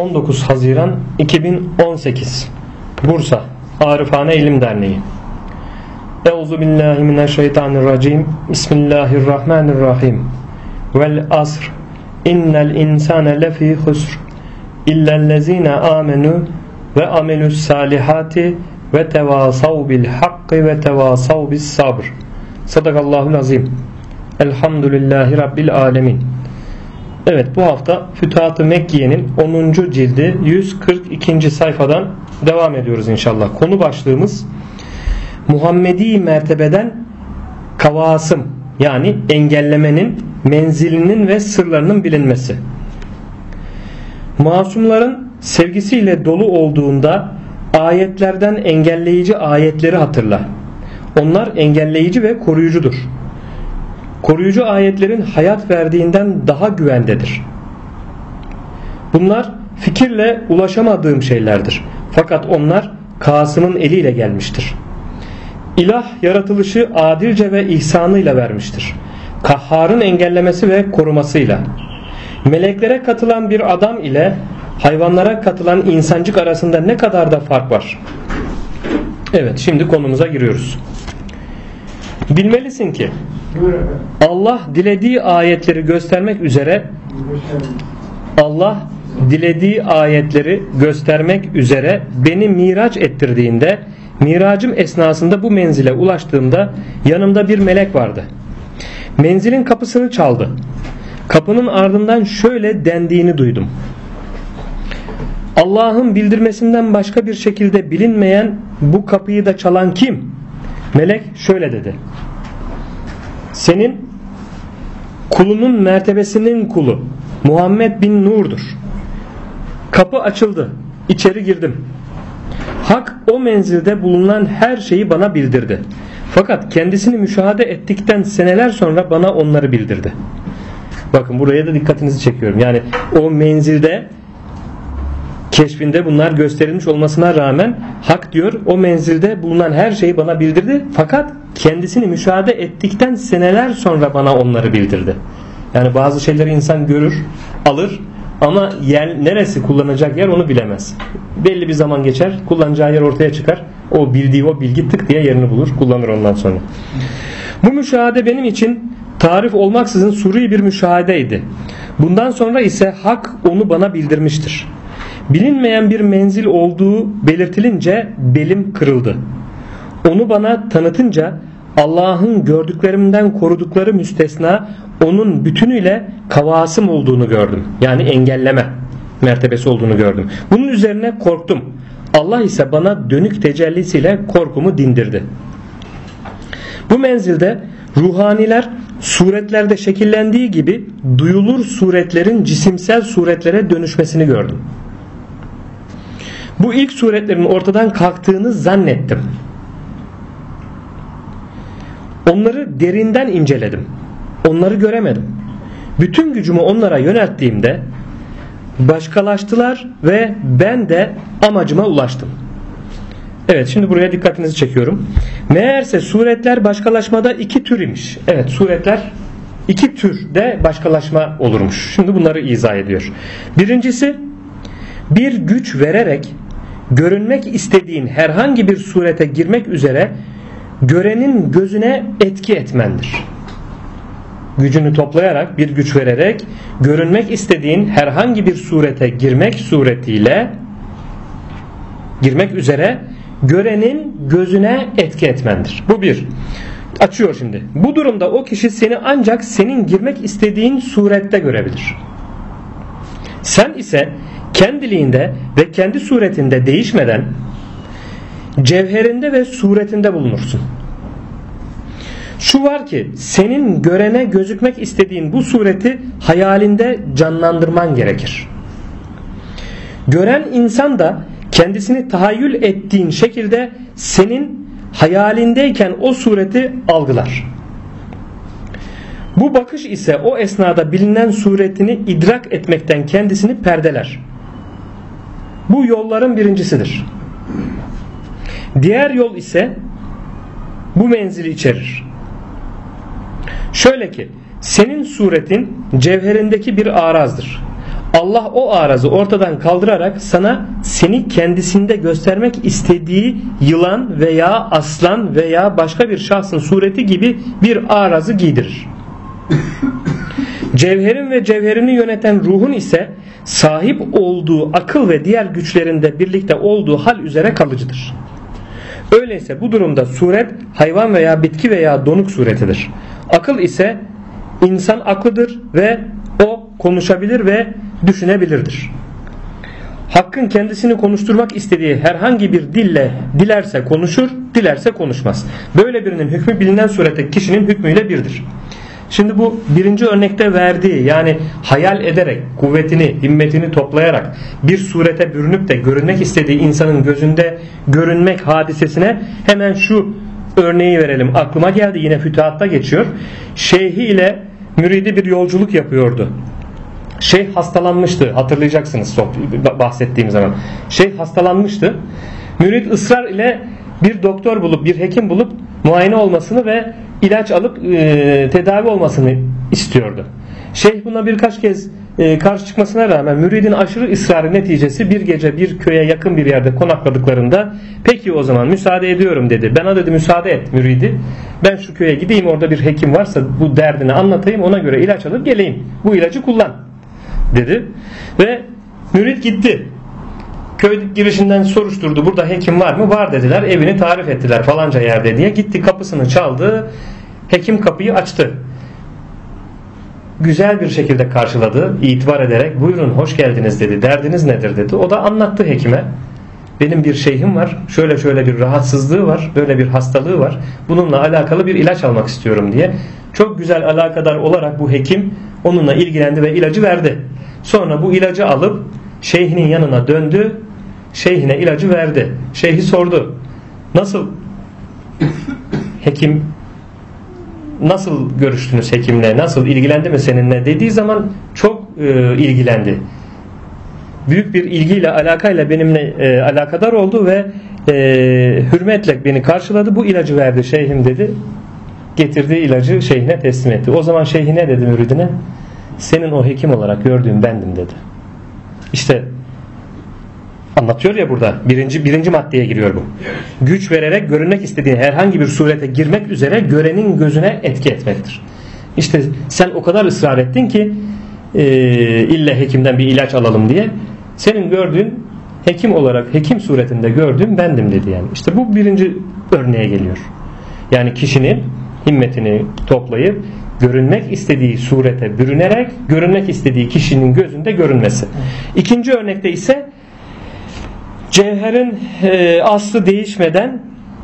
19 Haziran 2018 Bursa Arifane İlim Derneği. Euzubillahimineşşeytanirracim. Bismillahirrahmanirrahim. Vel asr. İnnel insane lefî husr. İllellezîne âmenû ve amelus salihati ve tevâsav bil hakkı ve tevâsav bis sabr. Sadakallahul azim. Elhamdülillahi Rabbil alemin. Evet, bu hafta Fütuhat-ı Mekkiye'nin 10. cildi 142. sayfadan devam ediyoruz inşallah. Konu başlığımız Muhammedi mertebeden kavasım, yani engellemenin menzilinin ve sırlarının bilinmesi. Masumların sevgisiyle dolu olduğunda ayetlerden engelleyici ayetleri hatırla. Onlar engelleyici ve koruyucudur. Koruyucu ayetlerin hayat verdiğinden daha güvendedir. Bunlar fikirle ulaşamadığım şeylerdir. Fakat onlar Kasım'ın eliyle gelmiştir. İlah yaratılışı adilce ve ihsanıyla vermiştir. Kahhar'ın engellemesi ve korumasıyla. Meleklere katılan bir adam ile hayvanlara katılan insancık arasında ne kadar da fark var. Evet, şimdi konumuza giriyoruz. Bilmelisin ki Allah dilediği ayetleri göstermek üzere beni miraç ettirdiğinde, miracım esnasında bu menzile ulaştığımda yanımda bir melek vardı. Menzilin kapısını çaldı. Kapının ardından şöyle dendiğini duydum. Allah'ın bildirmesinden başka bir şekilde bilinmeyen bu kapıyı da çalan kim? Melek şöyle dedi. Senin kulunun mertebesinin kulu Muhammed bin Nur'dur. Kapı açıldı. İçeri girdim. Hak o menzilde bulunan her şeyi bana bildirdi. Fakat kendisini müşahede ettikten seneler sonra bana onları bildirdi. Bakın, buraya da dikkatinizi çekiyorum. Yani o menzilde, keşfinde bunlar gösterilmiş olmasına rağmen Hak diyor o menzilde bulunan her şeyi bana bildirdi. Fakat kendisini müşahede ettikten seneler sonra bana onları bildirdi. Yani bazı şeyleri insan görür, alır ama neresi kullanacak yer onu bilemez. Belli bir zaman geçer, kullanacağı yer ortaya çıkar. O bildiği o bilgi tık diye yerini bulur, kullanır ondan sonra. Bu müşahede benim için tarif olmaksızın suri bir müşahedeydi. Bundan sonra ise Hak onu bana bildirmiştir. Bilinmeyen bir menzil olduğu belirtilince belim kırıldı. Onu bana tanıtınca Allah'ın gördüklerimden korudukları müstesna onun bütünüyle kavasım olduğunu gördüm. Yani engelleme mertebesi olduğunu gördüm. Bunun üzerine korktum. Allah ise bana dönük tecellisiyle korkumu dindirdi. Bu menzilde ruhaniler suretlerde şekillendiği gibi duyulur suretlerin cisimsel suretlere dönüşmesini gördüm. Bu ilk suretlerin ortadan kalktığını zannettim. Onları derinden inceledim. Onları göremedim. Bütün gücümü onlara yönelttiğimde başkalaştılar ve ben de amacıma ulaştım. Evet, şimdi buraya dikkatinizi çekiyorum. Meğerse suretler başkalaşmada iki tür imiş. Evet, suretler iki türde başkalaşma olurmuş. Şimdi bunları izah ediyor. Birincisi, bir güç vererek görünmek istediğin herhangi bir surete girmek üzere görenin gözüne etki etmendir. Gücünü toplayarak, bir güç vererek görünmek istediğin herhangi bir surete girmek üzere görenin gözüne etki etmendir. Bu bir. Açıyor şimdi. Bu durumda o kişi seni ancak senin girmek istediğin surette görebilir. Sen ise kendiliğinde ve kendi suretinde değişmeden cevherinde ve suretinde bulunursun. Şu var ki senin görene gözükmek istediğin bu sureti hayalinde canlandırman gerekir. Gören insan da kendisini tahayyül ettiğin şekilde senin hayalindeyken o sureti algılar. Bu bakış ise o esnada bilinen suretini idrak etmekten kendisini perdeler. Bu yolların birincisidir. Diğer yol ise bu menzili içerir. Şöyle ki senin suretin cevherindeki bir arazdır. Allah o arazı ortadan kaldırarak sana seni kendisinde göstermek istediği yılan veya aslan veya başka bir şahsın sureti gibi bir arazı giydirir. Cevherin ve cevherini yöneten ruhun ise sahip olduğu akıl ve diğer güçlerinde birlikte olduğu hal üzere kalıcıdır. Öyleyse bu durumda suret hayvan veya bitki veya donuk suretidir. Akıl ise insan aklıdır ve o konuşabilir ve düşünebilirdir. Hakkın kendisini konuşturmak istediği herhangi bir dille dilerse konuşur, dilerse konuşmaz. Böyle birinin hükmü bilinen surette kişinin hükmüyle birdir. Şimdi bu birinci örnekte verdiği, yani hayal ederek, kuvvetini, himmetini toplayarak bir surete bürünüp de görünmek istediği insanın gözünde görünmek hadisesine hemen şu örneği verelim. Aklıma geldi, yine fütuhatta geçiyor. Şeyhi ile müridi bir yolculuk yapıyordu. Şeyh hastalanmıştı, hatırlayacaksınız bahsettiğim zaman. Şeyh hastalanmıştı. Mürid ısrar ile bir doktor bulup, bir hekim bulup muayene olmasını ve ilaç alıp tedavi olmasını istiyordu. Şeyh buna birkaç kez karşı çıkmasına rağmen müridin aşırı ısrarı neticesi bir gece bir köye yakın bir yerde konakladıklarında peki o zaman müsaade ediyorum dedi. Bana dedi müsaade et müridi. Ben şu köye gideyim, orada bir hekim varsa bu derdini anlatayım, ona göre ilaç alıp geleyim. Bu ilacı kullan dedi. Ve mürid gitti. Köy girişinden soruşturdu, burada hekim var mı? Var dediler. Evini tarif ettiler falanca yerde diye. Gitti, kapısını çaldı. Hekim kapıyı açtı. Güzel bir şekilde karşıladı, itibar ederek buyurun hoş geldiniz dedi. Derdiniz nedir dedi. O da anlattı hekime. Benim bir şeyhim var. Şöyle şöyle bir rahatsızlığı var. Böyle bir hastalığı var. Bununla alakalı bir ilaç almak istiyorum diye. Çok güzel alakadar olarak bu hekim onunla ilgilendi ve ilacı verdi. Sonra bu ilacı alıp şeyhinin yanına döndü. Şeyhine ilacı verdi. Şeyhi sordu. Nasıl? Hekim nasıl görüştünüz hekimle? Nasıl ilgilendi mi seninle? Dediği zaman çok ilgilendi. Büyük bir ilgiyle, alakayla benimle alakadar oldu ve hürmetle beni karşıladı. Bu ilacı verdi şeyhim dedi. Getirdiği ilacı şeyhine teslim etti. O zaman şeyhine dedi müridine, senin o hekim olarak gördüğüm bendim dedi. İşte anlatıyor ya burada. Birinci maddeye giriyor bu. Güç vererek görünmek istediğin herhangi bir surete girmek üzere görenin gözüne etki etmektir. İşte sen o kadar ısrar ettin ki illa hekimden bir ilaç alalım diye. Senin gördüğün hekim olarak, hekim suretinde gördüğüm bendim dedi yani. İşte bu birinci örneğe geliyor. Yani kişinin himmetini toplayıp görünmek istediği surete bürünerek görünmek istediği kişinin gözünde görünmesi. İkinci örnekte ise cevherin aslı değişmeden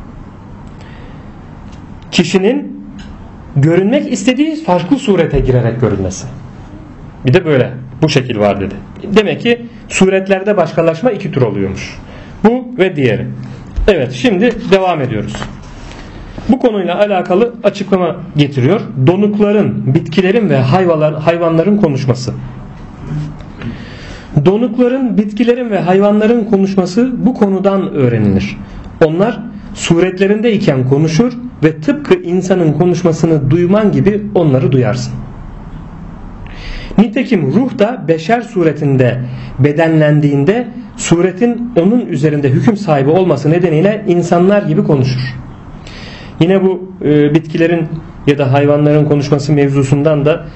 kişinin görünmek istediği farklı surete girerek görünmesi. Bir de böyle bu şekil var dedi. Demek ki suretlerde başkalaşma iki tür oluyormuş. Bu ve diğeri. Evet, şimdi devam ediyoruz. Bu konuyla alakalı açıklama getiriyor. Donukların, bitkilerin ve hayvanların konuşması. Donukların, bitkilerin ve hayvanların konuşması bu konudan öğrenilir. Onlar suretlerindeyken konuşur ve tıpkı insanın konuşmasını duyman gibi onları duyarsın. Nitekim ruh da beşer suretinde bedenlendiğinde suretin onun üzerinde hüküm sahibi olması nedeniyle insanlar gibi konuşur. Yine bu bitkilerin ya da hayvanların konuşması mevzusundan da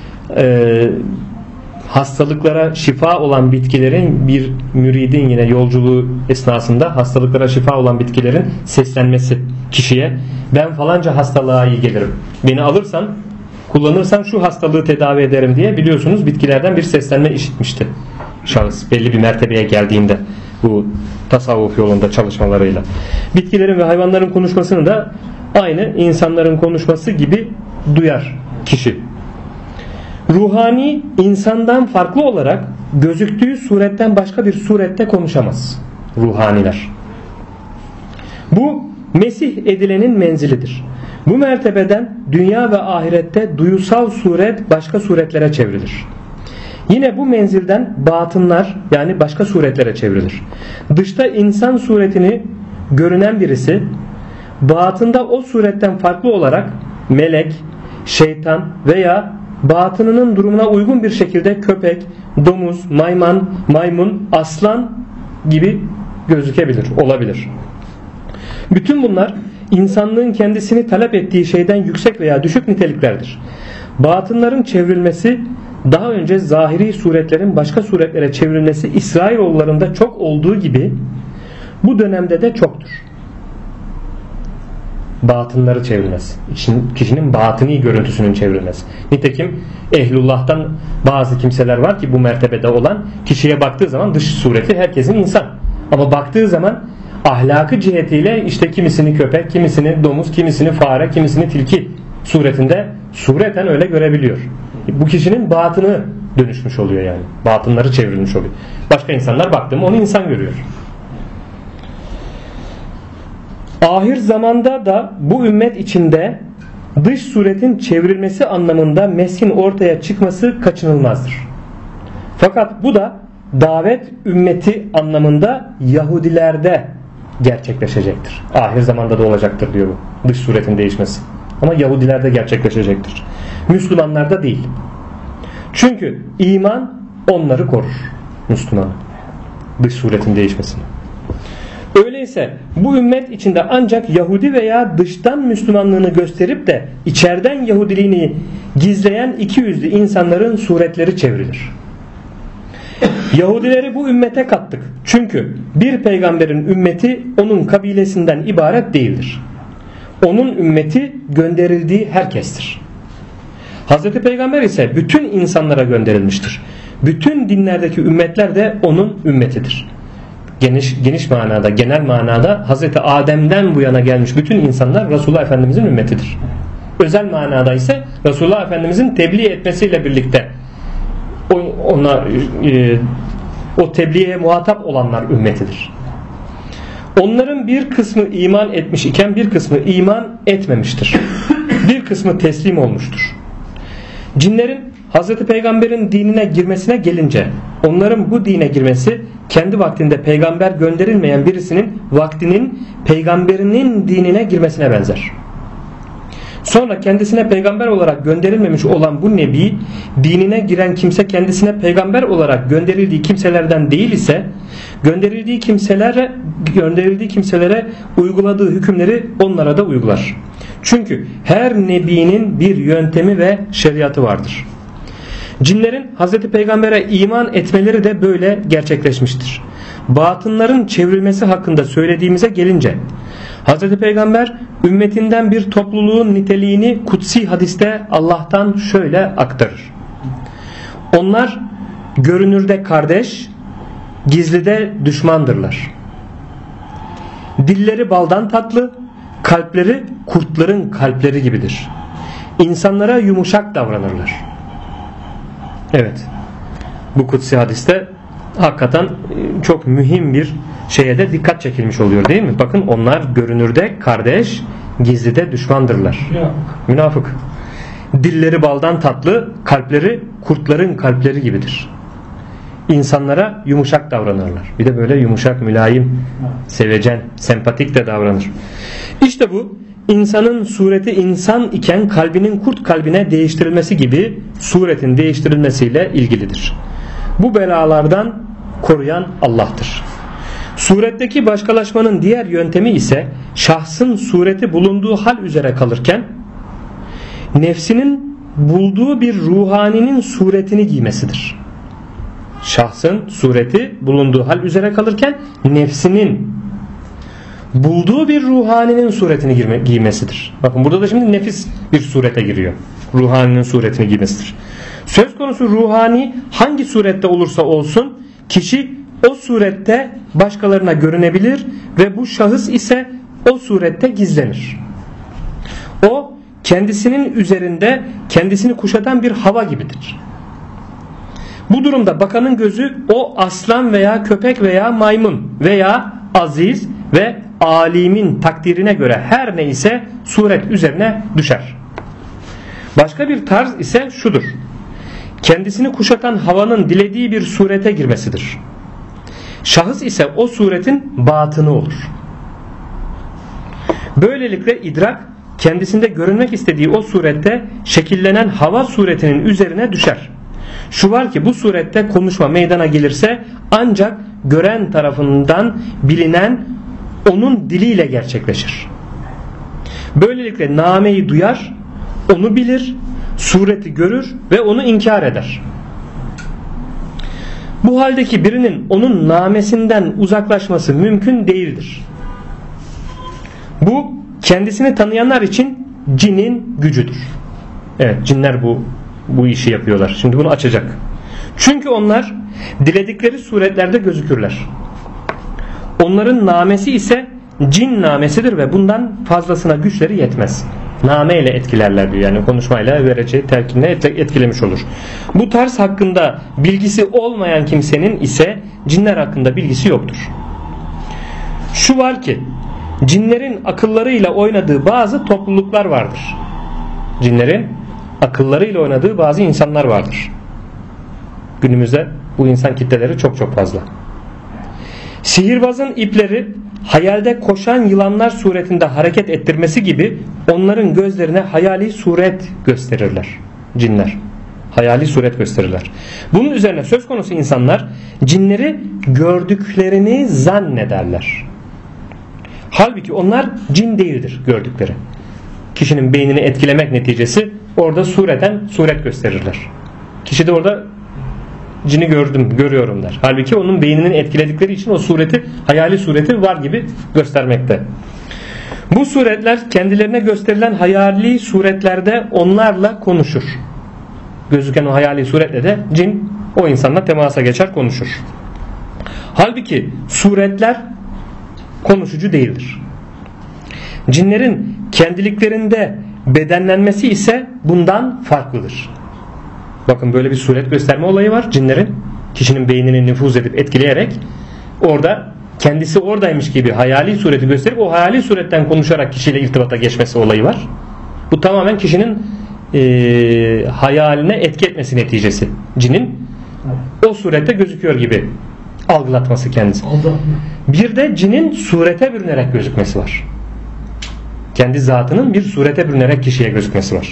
hastalıklara şifa olan bitkilerin, bir müridin yine yolculuğu esnasında hastalıklara şifa olan bitkilerin seslenmesi kişiye, ben falanca hastalığa iyi gelirim, beni alırsan, kullanırsan şu hastalığı tedavi ederim diye, biliyorsunuz bitkilerden bir seslenme işitmişti şahıs belli bir mertebeye geldiğinde bu tasavvuf yolunda çalışmalarıyla. Bitkilerin ve hayvanların konuşmasını da aynı insanların konuşması gibi duyar kişi. Ruhani insandan farklı olarak gözüktüğü suretten başka bir surette konuşamaz. Ruhaniler. Bu Mesih edilenin menzilidir. Bu mertebeden dünya ve ahirette duyusal suret başka suretlere çevrilir. Yine bu menzilden batınlar, yani başka suretlere çevrilir. Dışta insan suretini görünen birisi batında o suretten farklı olarak melek, şeytan veya batınının durumuna uygun bir şekilde köpek, domuz, maymun, aslan gibi gözükebilir, olabilir. Bütün bunlar insanlığın kendisini talep ettiği şeyden yüksek veya düşük niteliklerdir. Batınların çevrilmesi, daha önce zahiri suretlerin başka suretlere çevrilmesi İsrailoğullarında çok olduğu gibi bu dönemde de çoktur. Batınları çevrilmesi, kişinin batıni görüntüsünün çevrilmesi. Nitekim ehlullah'tan bazı kimseler var ki bu mertebede olan, kişiye baktığı zaman dış sureti herkesin insan. Ama baktığı zaman ahlakı cihetiyle işte kimisini köpek, kimisini domuz, kimisini fare, kimisini tilki suretinde sureten öyle görebiliyor. Bu kişinin batını dönüşmüş oluyor yani. Batınları çevrilmiş oluyor. Başka insanlar baktığım onu insan görüyor. Ahir zamanda da bu ümmet içinde dış suretin çevrilmesi anlamında meskin ortaya çıkması kaçınılmazdır. Fakat bu da davet ümmeti anlamında Yahudilerde gerçekleşecektir. Ahir zamanda da olacaktır diyor bu. Dış suretin değişmesi. Ama Yahudilerde gerçekleşecektir. Müslümanlarda değil. Çünkü iman onları korur. Müslüman. Dış suretin değişmesini. Öyleyse bu ümmet içinde ancak Yahudi veya dıştan Müslümanlığını gösterip de içeriden Yahudiliğini gizleyen ikiyüzlü insanların suretleri çevrilir. Yahudileri bu ümmete kattık. Çünkü bir peygamberin ümmeti onun kabilesinden ibaret değildir. Onun ümmeti gönderildiği herkestir. Hazreti Peygamber ise bütün insanlara gönderilmiştir. Bütün dinlerdeki ümmetler de onun ümmetidir. Geniş manada, genel manada Hazreti Adem'den bu yana gelmiş bütün insanlar Resulullah Efendimizin ümmetidir. Özel manada ise Resulullah Efendimizin tebliğ etmesiyle birlikte o tebliğe muhatap olanlar ümmetidir. Onların bir kısmı iman etmiş iken bir kısmı iman etmemiştir. Bir kısmı teslim olmuştur. Cinlerin Hazreti Peygamber'in dinine girmesine gelince onların bu dine girmesi kendi vaktinde peygamber gönderilmeyen birisinin vaktinin peygamberinin dinine girmesine benzer. Sonra kendisine peygamber olarak gönderilmemiş olan bu nebi dinine giren kimse kendisine peygamber olarak gönderildiği kimselerden değil ise gönderildiği kimselere uyguladığı hükümleri onlara da uygular. Çünkü her nebinin bir yöntemi ve şeriatı vardır. Cinlerin Hazreti Peygamber'e iman etmeleri de böyle gerçekleşmiştir. Batınların çevrilmesi hakkında söylediğimize gelince Hazreti Peygamber ümmetinden bir topluluğun niteliğini kutsi hadiste Allah'tan şöyle aktarır. Onlar görünürde kardeş, gizlide düşmandırlar. Dilleri baldan tatlı, kalpleri kurtların kalpleri gibidir. İnsanlara yumuşak davranırlar. Evet. Bu kutsi hadiste hakikaten çok mühim bir şeye de dikkat çekilmiş oluyor değil mi? Bakın onlar görünürde kardeş, gizlide düşmandırlar. Münafık. Dilleri baldan tatlı, kalpleri kurtların kalpleri gibidir. İnsanlara yumuşak davranırlar. Bir de böyle yumuşak, mülayim, sevecen, sempatik de davranır. İşte bu insanın sureti insan iken kalbinin kurt kalbine değiştirilmesi gibi suretin değiştirilmesiyle ilgilidir. Bu belalardan koruyan Allah'tır. Suretteki başkalaşmanın diğer yöntemi ise şahsın sureti bulunduğu hal üzere kalırken nefsinin bulduğu bir ruhaninin suretini giymesidir. Şahsın sureti bulunduğu hal üzere kalırken nefsinin bulduğu bir ruhaninin suretini giymesidir. Bakın burada da şimdi nefis bir surete giriyor. Ruhaninin suretini giymesidir. Söz konusu ruhani hangi surette olursa olsun kişi o surette başkalarına görünebilir ve bu şahıs ise o surette gizlenir. O kendisinin üzerinde kendisini kuşatan bir hava gibidir. Bu durumda bakanın gözü o aslan veya köpek veya maymun veya aziz ve alimin takdirine göre her neyse suret üzerine düşer. Başka bir tarz ise şudur. Kendisini kuşatan havanın dilediği bir surete girmesidir. Şahıs ise o suretin batını olur. Böylelikle idrak kendisinde görünmek istediği o surette şekillenen hava suretinin üzerine düşer. Şu var ki bu surette konuşma meydana gelirse ancak gören tarafından bilinen onun diliyle gerçekleşir. Böylelikle nameyi duyar, onu bilir, sureti görür ve onu inkar eder. Bu haldeki birinin onun namesinden uzaklaşması mümkün değildir. Bu kendisini tanıyanlar için cinin gücüdür. Evet, cinler bu işi yapıyorlar. Şimdi bunu açacak. Çünkü onlar diledikleri suretlerde gözükürler. Onların namesi ise cin namesidir ve bundan fazlasına güçleri yetmez. Name ile etkilerler diyor. Yani konuşmayla, vereceği telkinle etkilemiş olur. Bu tarz hakkında bilgisi olmayan kimsenin ise cinler hakkında bilgisi yoktur. Şu var ki cinlerin akıllarıyla oynadığı bazı topluluklar vardır. Cinlerin akıllarıyla oynadığı bazı insanlar vardır. Günümüzde bu insan kitleleri çok çok fazla. Sihirbazın ipleri hayalde koşan yılanlar suretinde hareket ettirmesi gibi onların gözlerine hayali suret gösterirler. Cinler hayali suret gösterirler. Bunun üzerine söz konusu insanlar cinleri gördüklerini zannederler. Halbuki onlar cin değildir gördükleri. Kişinin beynini etkilemek neticesi orada suret gösterirler. Kişi de orada cini görüyorum der. Halbuki onun beyninin etkiledikleri için o sureti, hayali sureti var gibi göstermekte. Bu suretler kendilerine gösterilen hayali suretlerde onlarla konuşur. Gözüken o hayali suretle de cin o insanla temasa geçer, konuşur. Halbuki suretler konuşucu değildir. Cinlerin kendiliklerinde bedenlenmesi ise bundan farklıdır. Bakın böyle bir suret gösterme olayı var cinlerin. Kişinin beynini nüfuz edip etkileyerek orada kendisi oradaymış gibi hayali sureti gösterip o hayali suretten konuşarak kişiyle irtibata geçmesi olayı var. Bu tamamen kişinin hayaline etki etmesi neticesi. Cinin o surette gözüküyor gibi algılatması kendisi. Bir de cinin surete bürünerek gözükmesi var. Kendi zatının bir surete bürünerek kişiye gözükmesi var.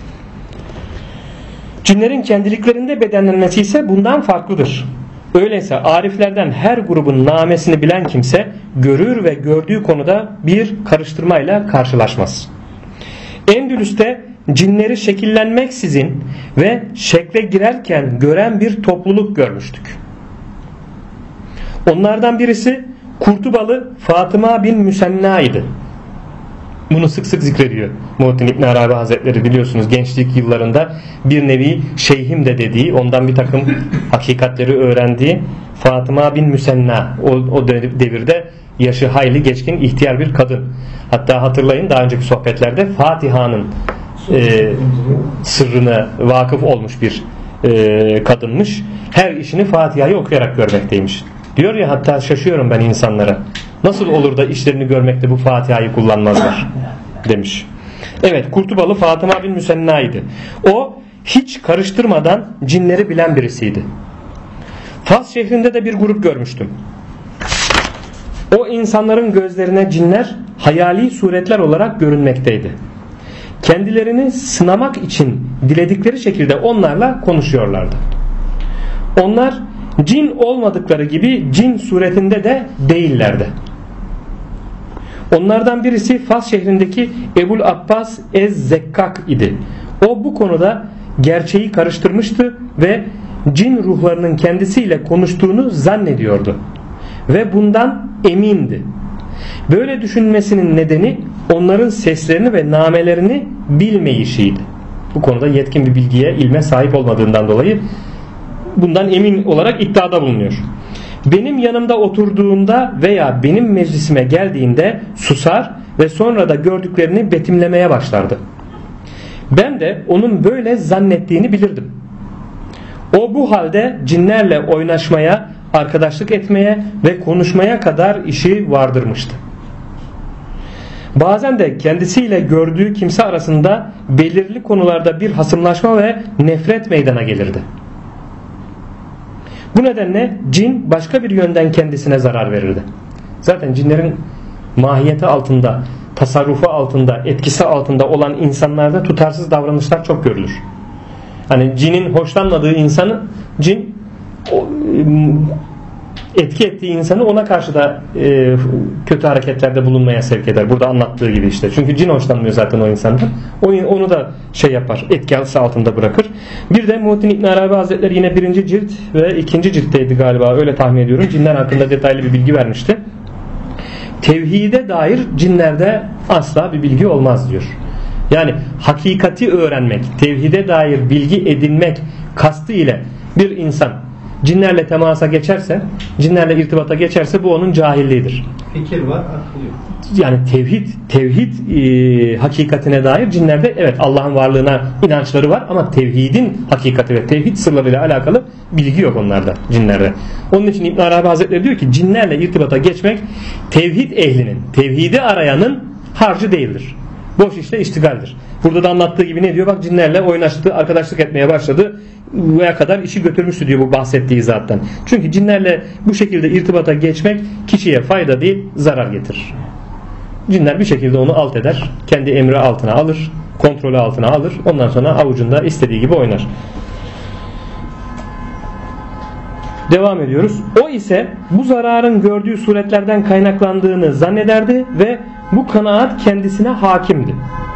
Cinlerin kendiliklerinde bedenlenmesi ise bundan farklıdır. Öyleyse ariflerden her grubun namesini bilen kimse görür ve gördüğü konuda bir karıştırmayla karşılaşmaz. Endülüs'te cinleri şekillenmeksizin ve şekle girerken gören bir topluluk görmüştük. Onlardan birisi Kurtubalı Fatıma bin Müsenna idi. Bunu sık sık zikrediyor Muhittin İbn Arabi Hazretleri, biliyorsunuz gençlik yıllarında bir nevi şeyhim de dediği, ondan bir takım hakikatleri öğrendiği Fatıma bin Müsenna, o devirde yaşı hayli geçkin ihtiyar bir kadın. Hatta hatırlayın, daha önceki sohbetlerde Fatiha'nın sırrına vakıf olmuş bir kadınmış. Her işini Fatiha'yı okuyarak görmekteymiş. Diyor ya, hatta şaşıyorum ben insanlara. Nasıl olur da işlerini görmekte bu Fatiha'yı kullanmazlar demiş. Evet, Kurtubalı Fatıma bin Müsenna'ydı. O hiç karıştırmadan cinleri bilen birisiydi. Fas şehrinde de bir grup görmüştüm. O insanların gözlerine cinler hayali suretler olarak görünmekteydi. Kendilerini sınamak için diledikleri şekilde onlarla konuşuyorlardı. Onlar cin olmadıkları gibi cin suretinde de değillerdi. Onlardan birisi Fas şehrindeki Ebul Abbas Ez-Zekkak idi. O bu konuda gerçeği karıştırmıştı ve cin ruhlarının kendisiyle konuştuğunu zannediyordu. Ve bundan emindi. Böyle düşünmesinin nedeni onların seslerini ve namelerini bilmeyişiydi. Bu konuda yetkin bir bilgiye, ilme sahip olmadığından dolayı bundan emin olarak iddiada bulunuyor. Benim yanımda oturduğunda veya benim meclisime geldiğinde susar ve sonra da gördüklerini betimlemeye başlardı. Ben de onun böyle zannettiğini bilirdim. O bu halde cinlerle oynaşmaya, arkadaşlık etmeye ve konuşmaya kadar işi vardırmıştı. Bazen de kendisiyle gördüğü kimse arasında belirli konularda bir hasımlaşma ve nefret meydana gelirdi. Bu nedenle cin başka bir yönden kendisine zarar verirdi. Zaten cinlerin mahiyeti altında tasarrufu altında, etkisi altında olan insanlarda tutarsız davranışlar çok görülür. Hani cinin hoşlanmadığı insanı cin etki ettiği insanı ona karşı da kötü hareketlerde bulunmaya sevk eder. Burada anlattığı gibi işte. Çünkü cin hoşlanmıyor zaten o insandan. Onu da şey yapar. Etkisi altında bırakır. Bir de Muhittin İbn Arabi Hazretleri yine 1. cilt ve 2. ciltteydi galiba. Öyle tahmin ediyorum. Cinler hakkında detaylı bir bilgi vermişti. Tevhide dair cinlerde asla bir bilgi olmaz diyor. Yani hakikati öğrenmek, tevhide dair bilgi edinmek kastı ile bir insan cinlerle temasa geçerse, cinlerle irtibata geçerse bu onun cahilliğidir. Fikir var, akıl yok. Yani tevhid hakikatine dair cinlerde evet Allah'ın varlığına inançları var ama tevhidin hakikati ve tevhid sırlarıyla alakalı bilgi yok onlarda, cinlerde. Onun için İbn Arabi Hazretleri diyor ki cinlerle irtibata geçmek tevhid ehlinin, tevhidi arayanın harcı değildir. Boş işle iştigaldir. Burada da anlattığı gibi ne diyor? Bak cinlerle oynaştı, arkadaşlık etmeye başladı. Buraya kadar işi götürmüştü diyor bu bahsettiği zaten. Çünkü cinlerle bu şekilde irtibata geçmek kişiye fayda değil, zarar getirir. Cinler bir şekilde onu alt eder. Kendi emri altına alır, kontrolü altına alır. Ondan sonra avucunda istediği gibi oynar. Devam ediyoruz. O ise bu zararın gördüğü suretlerden kaynaklandığını zannederdi ve bu kanaat kendisine hakimdi.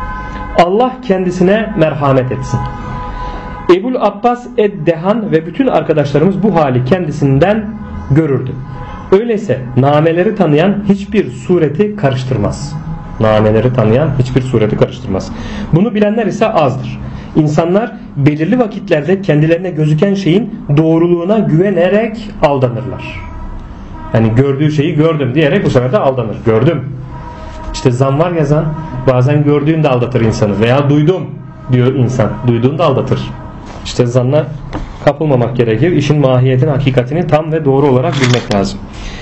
Allah kendisine merhamet etsin. Ebul Abbas Eddehan ve bütün arkadaşlarımız bu hali kendisinden görürdü. Öyleyse nameleri tanıyan hiçbir sureti karıştırmaz. Nameleri tanıyan hiçbir sureti karıştırmaz. Bunu bilenler ise azdır. İnsanlar belirli vakitlerde kendilerine gözüken şeyin doğruluğuna güvenerek aldanırlar. Yani gördüğü şeyi gördüm diyerek bu sefer de aldanır. Gördüm. İşte zan var ya zan, bazen gördüğün de aldatır insanı veya duydum diyor insan. Duyduğunu da aldatır. İşte zanna kapılmamak gerekir. İşin mahiyetini, hakikatini tam ve doğru olarak bilmek lazım.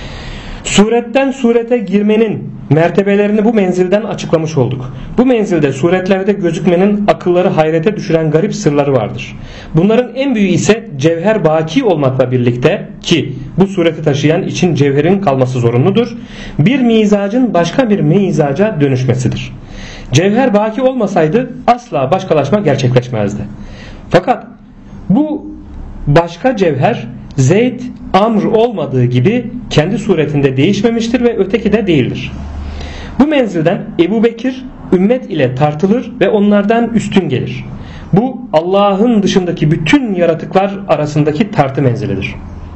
Suretten surete girmenin mertebelerini bu menzilden açıklamış olduk. Bu menzilde suretlerde gözükmenin akılları hayrete düşüren garip sırları vardır. Bunların en büyüğü ise cevher baki olmakla birlikte ki bu sureti taşıyan için cevherin kalması zorunludur. Bir mizacın başka bir mizaca dönüşmesidir. Cevher baki olmasaydı asla başkalaşma gerçekleşmezdi. Fakat bu başka cevher Zeyd, Amr olmadığı gibi kendi suretinde değişmemiştir ve öteki de değildir. Bu menzilden Ebu Bekir ümmet ile tartılır ve onlardan üstün gelir. Bu Allah'ın dışındaki bütün yaratıklar arasındaki tartı menzilidir.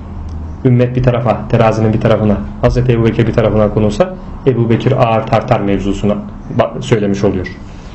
Ümmet bir tarafa, terazinin bir tarafına, Hazreti Ebu Bekir bir tarafına konulsa Ebu Bekir ağır tartar mevzusuna söylemiş oluyor.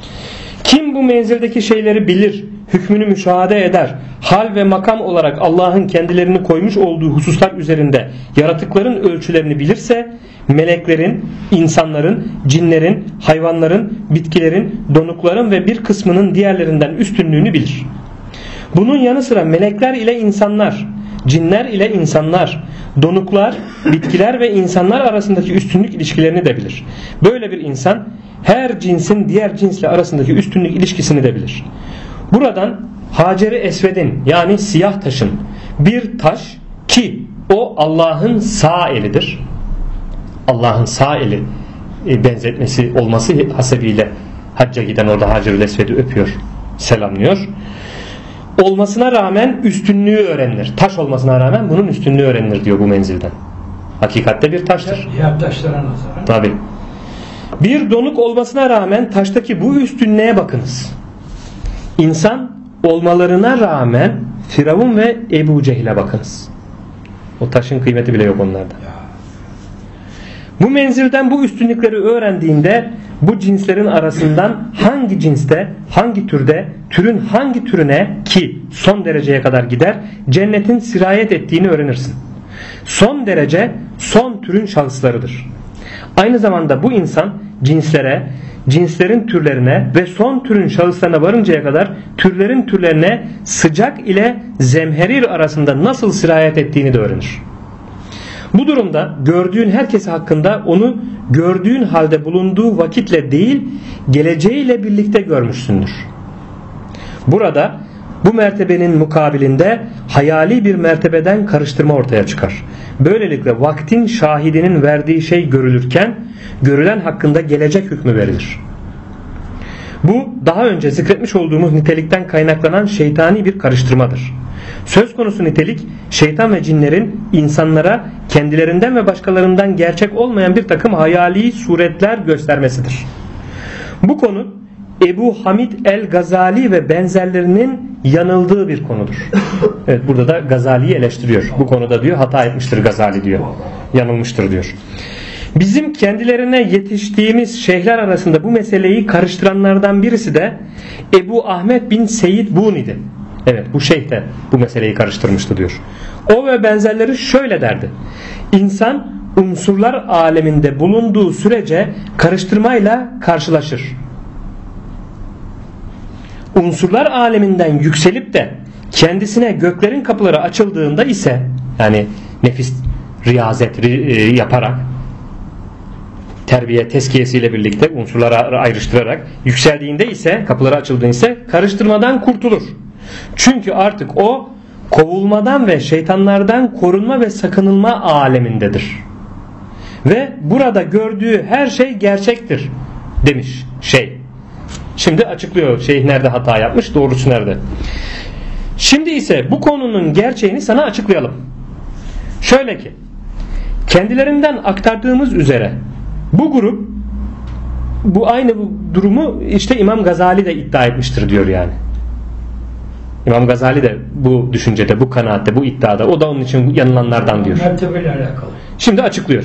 Kim bu menzildeki şeyleri bilir, hükmünü müşahede eder, hal ve makam olarak Allah'ın kendilerini koymuş olduğu hususlar üzerinde yaratıkların ölçülerini bilirse, meleklerin, insanların, cinlerin, hayvanların, bitkilerin, donukların ve bir kısmının diğerlerinden üstünlüğünü bilir. Bunun yanı sıra melekler ile insanlar, cinler ile insanlar, donuklar, bitkiler ve insanlar arasındaki üstünlük ilişkilerini de bilir. Böyle bir insan her cinsin diğer cinsle arasındaki üstünlük ilişkisini de bilir. Buradan Hacer-i Esved'in yani siyah taşın bir taş ki o Allah'ın sağ elidir. Allah'ın sağ eli benzetmesi olması hasebiyle hacca giden orada Hacer-i Esved'i öpüyor, selamlıyor. Olmasına rağmen üstünlüğü öğrenilir. Taş olmasına rağmen bunun üstünlüğü öğrenilir diyor bu menzilden. Hakikatte bir taştır. Diğer taşlara nazaran. Tabii. Bir donuk olmasına rağmen taştaki bu üstünlüğe bakınız. İnsan olmalarına rağmen Firavun ve Ebu Cehil'e bakınız. O taşın kıymeti bile yok onlarda. Bu menzilden bu üstünlükleri öğrendiğinde bu cinslerin arasından hangi cinste, hangi türde, türün hangi türüne ki son dereceye kadar gider cennetin sirayet ettiğini öğrenirsin. Son derece son türün şahıslarıdır. Aynı zamanda bu insan cinslere, cinslerin türlerine ve son türün şahıslarına varıncaya kadar türlerin türlerine sıcak ile zemherir arasında nasıl sirayet ettiğini de öğrenir. Bu durumda gördüğün herkes hakkında onu gördüğün halde bulunduğu vakitle değil, geleceğiyle birlikte görmüşsündür. Burada bu mertebenin mukabilinde hayali bir mertebeden karıştırma ortaya çıkar. Böylelikle vaktin şahidinin verdiği şey görülürken görülen hakkında gelecek hükmü verilir. Bu daha önce zikretmiş olduğumuz nitelikten kaynaklanan şeytani bir karıştırmadır. Söz konusu nitelik şeytan ve cinlerin insanlara kendilerinden ve başkalarından gerçek olmayan bir takım hayali suretler göstermesidir. Bu konu Ebu Hamid el-Gazali ve benzerlerinin yanıldığı bir konudur. Evet, burada da Gazali'yi eleştiriyor. Bu konuda diyor hata etmiştir Gazali diyor. Yanılmıştır diyor. Bizim kendilerine yetiştiğimiz şeyhler arasında bu meseleyi karıştıranlardan birisi de Ebu Ahmet bin Seyyid Buni'di. Evet, bu şeyh de bu meseleyi karıştırmıştı diyor. O ve benzerleri şöyle derdi. İnsan unsurlar aleminde bulunduğu sürece karıştırmayla karşılaşır. Unsurlar aleminden yükselip de kendisine göklerin kapıları açıldığında ise, yani nefis riyazet yaparak, terbiye tezkiyesiyle birlikte unsurlara ayrıştırarak yükseldiğinde ise, kapıları açıldığında ise karıştırmadan kurtulur. Çünkü artık o kovulmadan ve şeytanlardan korunma ve sakınılma alemindedir. Ve burada gördüğü her şey gerçektir demiş şey. Şimdi açıklıyor şeyh nerede hata yapmış, doğrusu nerede. Şimdi ise bu konunun gerçeğini sana açıklayalım. Şöyle ki, kendilerinden aktardığımız üzere bu grup, bu aynı bu durumu işte İmam Gazali de iddia etmiştir diyor yani. İmam Gazali de bu düşüncede, bu kanaatte, bu iddiada, o da onun için yanılanlardan diyor. Mertebeyle alakalı. Şimdi açıklıyor.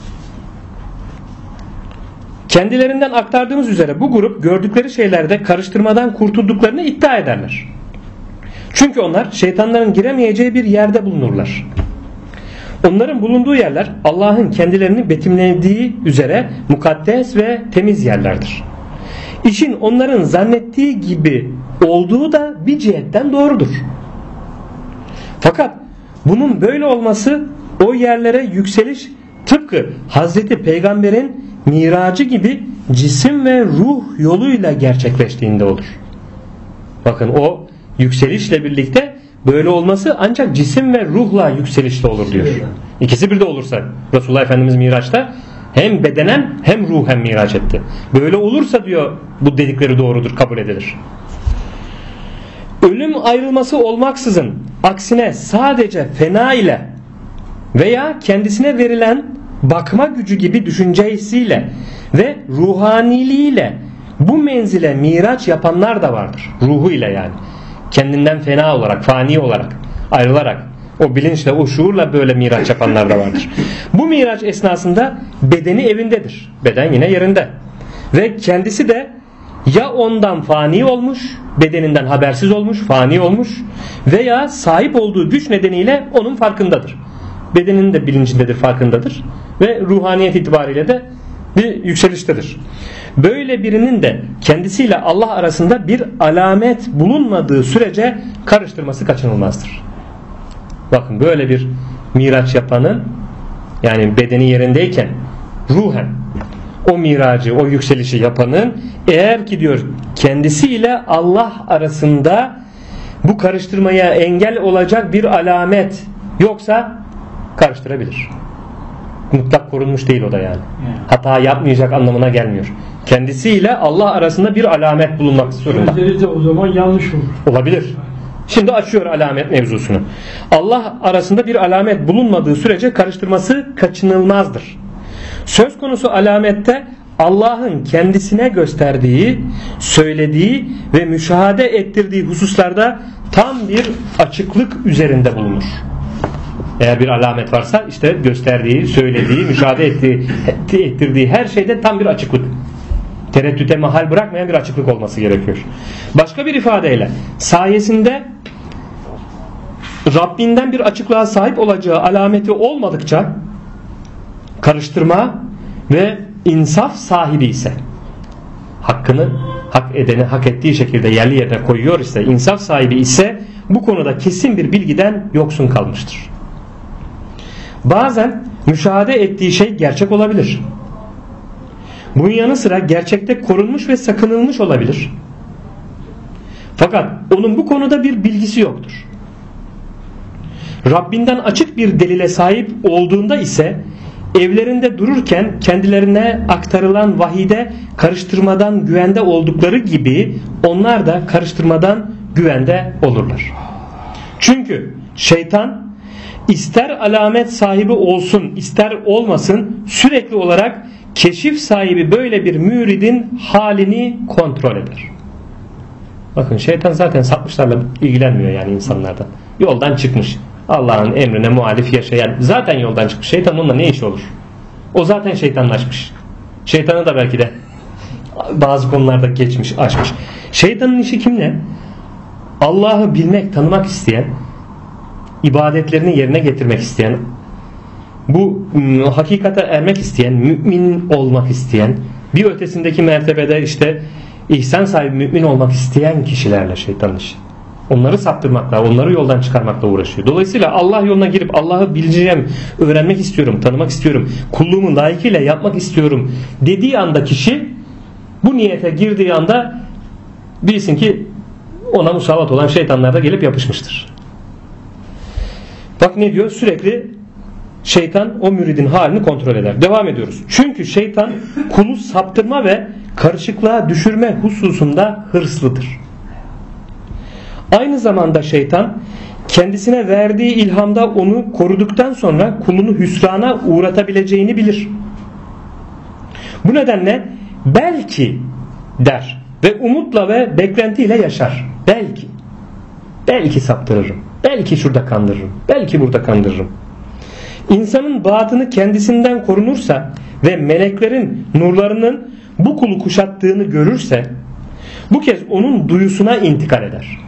Kendilerinden aktardığımız üzere bu grup gördükleri şeylerde karıştırmadan kurtulduklarını iddia ederler. Çünkü onlar şeytanların giremeyeceği bir yerde bulunurlar. Onların bulunduğu yerler Allah'ın kendilerini betimlediği üzere mukaddes ve temiz yerlerdir. İşin onların zannettiği gibi olduğu da bir cihetten doğrudur. Fakat bunun böyle olması o yerlere yükseliş tıpkı Hazreti Peygamber'in miracı gibi cisim ve ruh yoluyla gerçekleştiğinde olur. Bakın, o yükselişle birlikte böyle olması ancak cisim ve ruhla yükselişle olur diyor. İkisi bir de olursa, Resulullah Efendimiz Miraç'ta hem bedenen hem ruhen miraç etti. Böyle olursa diyor bu dedikleri doğrudur, kabul edilir. Ölüm ayrılması olmaksızın aksine sadece fena ile veya kendisine verilen bakma gücü gibi düşüncesiyle ve ruhaniliğiyle bu menzile miraç yapanlar da vardır. Ruhuyla yani. Kendinden fena olarak, fani olarak ayrılarak o bilinçle, o şuurla böyle miraç yapanlar da vardır. Bu miraç esnasında bedeni evindedir. Beden yine yerinde. Ve kendisi de ya ondan fani olmuş, bedeninden habersiz olmuş, fani olmuş veya sahip olduğu güç nedeniyle onun farkındadır. Bedeninin de bilincindedir, farkındadır ve ruhaniyet itibariyle de bir yükseliştedir. Böyle birinin de kendisiyle Allah arasında bir alamet bulunmadığı sürece karıştırması kaçınılmazdır. Bakın, böyle bir miraç yapanın, yani bedeni yerindeyken ruhen o miracı, o yükselişi yapanın eğer ki diyor kendisiyle Allah arasında bu karıştırmaya engel olacak bir alamet yoksa karıştırabilir. Mutlak korunmuş değil o da yani. Hata yapmayacak anlamına gelmiyor. Kendisiyle Allah arasında bir alamet bulunmak zorunda. Sözleri de o zaman yanlış olur. Olabilir. Şimdi açıyor alamet mevzusunu. Allah arasında bir alamet bulunmadığı sürece karıştırması kaçınılmazdır. Söz konusu alamette Allah'ın kendisine gösterdiği, söylediği ve müşahede ettirdiği hususlarda tam bir açıklık üzerinde bulunur. Eğer bir alamet varsa işte gösterdiği, söylediği, müşahede ettirdiği her şeyde tam bir açıklık. Tereddüte mahal bırakmayan bir açıklık olması gerekiyor. Başka bir ifadeyle sayesinde Rabbinden bir açıklığa sahip olacağı alameti olmadıkça karıştırma ve insaf sahibi ise, hakkını hak edeni hak ettiği şekilde yerli yerine koyuyor ise, insaf sahibi ise bu konuda kesin bir bilgiden yoksun kalmıştır. Bazen müşahede ettiği şey gerçek olabilir. Bunun yanı sıra gerçekte korunmuş ve sakınılmış olabilir. Fakat onun bu konuda bir bilgisi yoktur. Rabbinden açık bir delile sahip olduğunda ise evlerinde dururken kendilerine aktarılan vahide karıştırmadan güvende oldukları gibi onlar da karıştırmadan güvende olurlar. Çünkü şeytan ister alamet sahibi olsun ister olmasın sürekli olarak keşif sahibi böyle bir müridin halini kontrol eder. Bakın şeytan zaten sapmışlarla ilgilenmiyor yani insanlardan. Yoldan çıkmış. Allah'ın emrine muhalif yaşayan zaten yoldan çıkmış. Şeytan onunla ne işi olur? O zaten şeytanlaşmış. Şeytanı da belki de bazı konularda geçmiş, aşmış. Şeytanın işi kimle? Allah'ı bilmek, tanımak isteyen, ibadetlerini yerine getirmek isteyen, bu hakikate ermek isteyen, mümin olmak isteyen, bir ötesindeki mertebede işte ihsan sahibi mümin olmak isteyen kişilerle şeytanın işi. Onları saptırmakla, onları yoldan çıkarmakla uğraşıyor. Dolayısıyla Allah yoluna girip Allah'ı bileceğim, öğrenmek istiyorum, tanımak istiyorum, kulluğumu layıkıyla yapmak istiyorum dediği anda kişi, bu niyete girdiği anda bilsin ki ona musallat olan şeytanlar da gelip yapışmıştır. Bak ne diyor? Sürekli şeytan o müridin halini kontrol eder. Devam ediyoruz. Çünkü şeytan kulu saptırma ve karışıklığa düşürme hususunda hırslıdır. Aynı zamanda şeytan kendisine verdiği ilhamda onu koruduktan sonra kulunu hüsrana uğratabileceğini bilir. Bu nedenle belki der ve umutla ve beklentiyle yaşar. Belki saptırırım. Belki şurada kandırırım. Belki burada kandırırım. İnsanın batını kendisinden korunursa ve meleklerin nurlarının bu kulu kuşattığını görürse bu kez onun duyusuna intikal eder.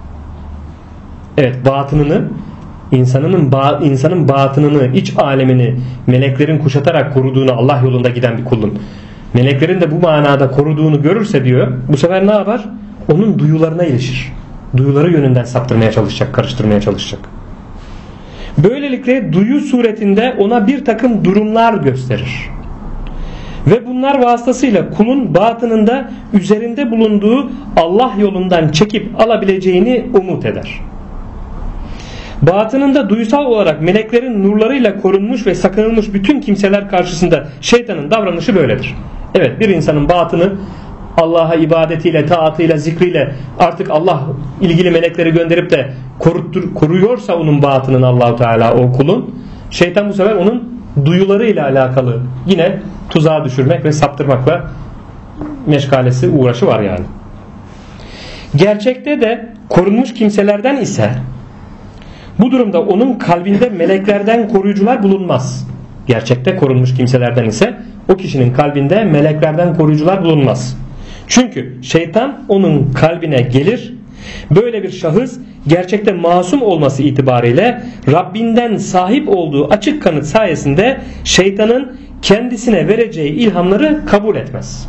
Evet, batınını, insanın batınını, iç alemini meleklerin kuşatarak koruduğunu, Allah yolunda giden bir kulun meleklerin de bu manada koruduğunu görürse diyor, bu sefer ne yapar? Onun duyularına ilişir. Duyuları yönünden saptırmaya çalışacak, karıştırmaya çalışacak. Böylelikle duyu suretinde ona bir takım durumlar gösterir. Ve bunlar vasıtasıyla kulun batınında üzerinde bulunduğu Allah yolundan çekip alabileceğini umut eder. Batınında duysal olarak meleklerin nurlarıyla korunmuş ve sakınılmış bütün kimseler karşısında şeytanın davranışı böyledir. Evet, bir insanın batını Allah'a ibadetiyle, taatıyla, zikriyle artık Allah ilgili melekleri gönderip de koruyorsa onun batının Allah-u Teala o kulun, şeytan bu sefer onun duyularıyla alakalı yine tuzağa düşürmek ve saptırmakla meşgalesi, uğraşı var yani. Gerçekte de korunmuş kimselerden ise bu durumda onun kalbinde meleklerden koruyucular bulunmaz. Gerçekte korunmuş kimselerden ise o kişinin kalbinde meleklerden koruyucular bulunmaz. Çünkü şeytan onun kalbine gelir. Böyle bir şahıs gerçekte masum olması itibariyle Rabbinden sahip olduğu açık kanıt sayesinde şeytanın kendisine vereceği ilhamları kabul etmez.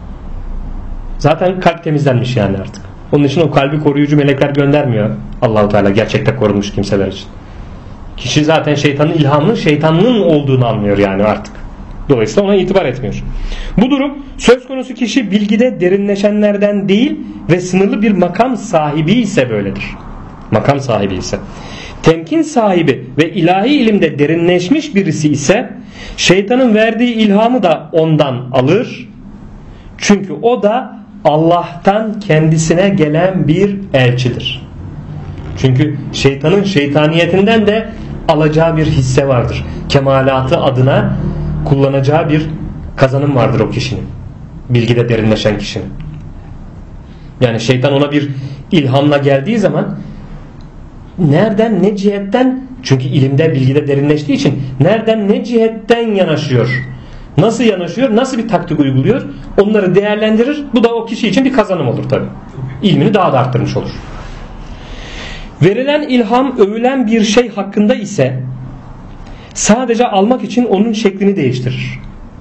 Zaten kalp temizlenmiş yani artık. Onun için o kalbi koruyucu melekler göndermiyor Allah-u Teala gerçekte korunmuş kimseler için. Kişi zaten şeytanın ilhamının şeytanlığın olduğunu anlıyor yani artık. Dolayısıyla ona itibar etmiyor. Bu durum söz konusu kişi bilgide derinleşenlerden değil ve sınırlı bir makam sahibi ise böyledir. Makam sahibi ise. Temkin sahibi ve ilahi ilimde derinleşmiş birisi ise şeytanın verdiği ilhamı da ondan alır. Çünkü o da Allah'tan kendisine gelen bir elçidir. Çünkü şeytanın şeytaniyetinden de alacağı bir hisse vardır. Kemalatı adına kullanacağı bir kazanım vardır o kişinin. Bilgide derinleşen kişinin. Yani şeytan ona bir ilhamla geldiği zaman nereden ne cihetten, çünkü ilimde bilgide derinleştiği için nereden ne cihetten yanaşıyor, nasıl yanaşıyor, nasıl bir taktik uyguluyor, onları değerlendirir. Bu da o kişi için bir kazanım olur tabi. İlmini daha da arttırmış olur. Verilen ilham övülen bir şey hakkında ise sadece almak için onun şeklini değiştirir.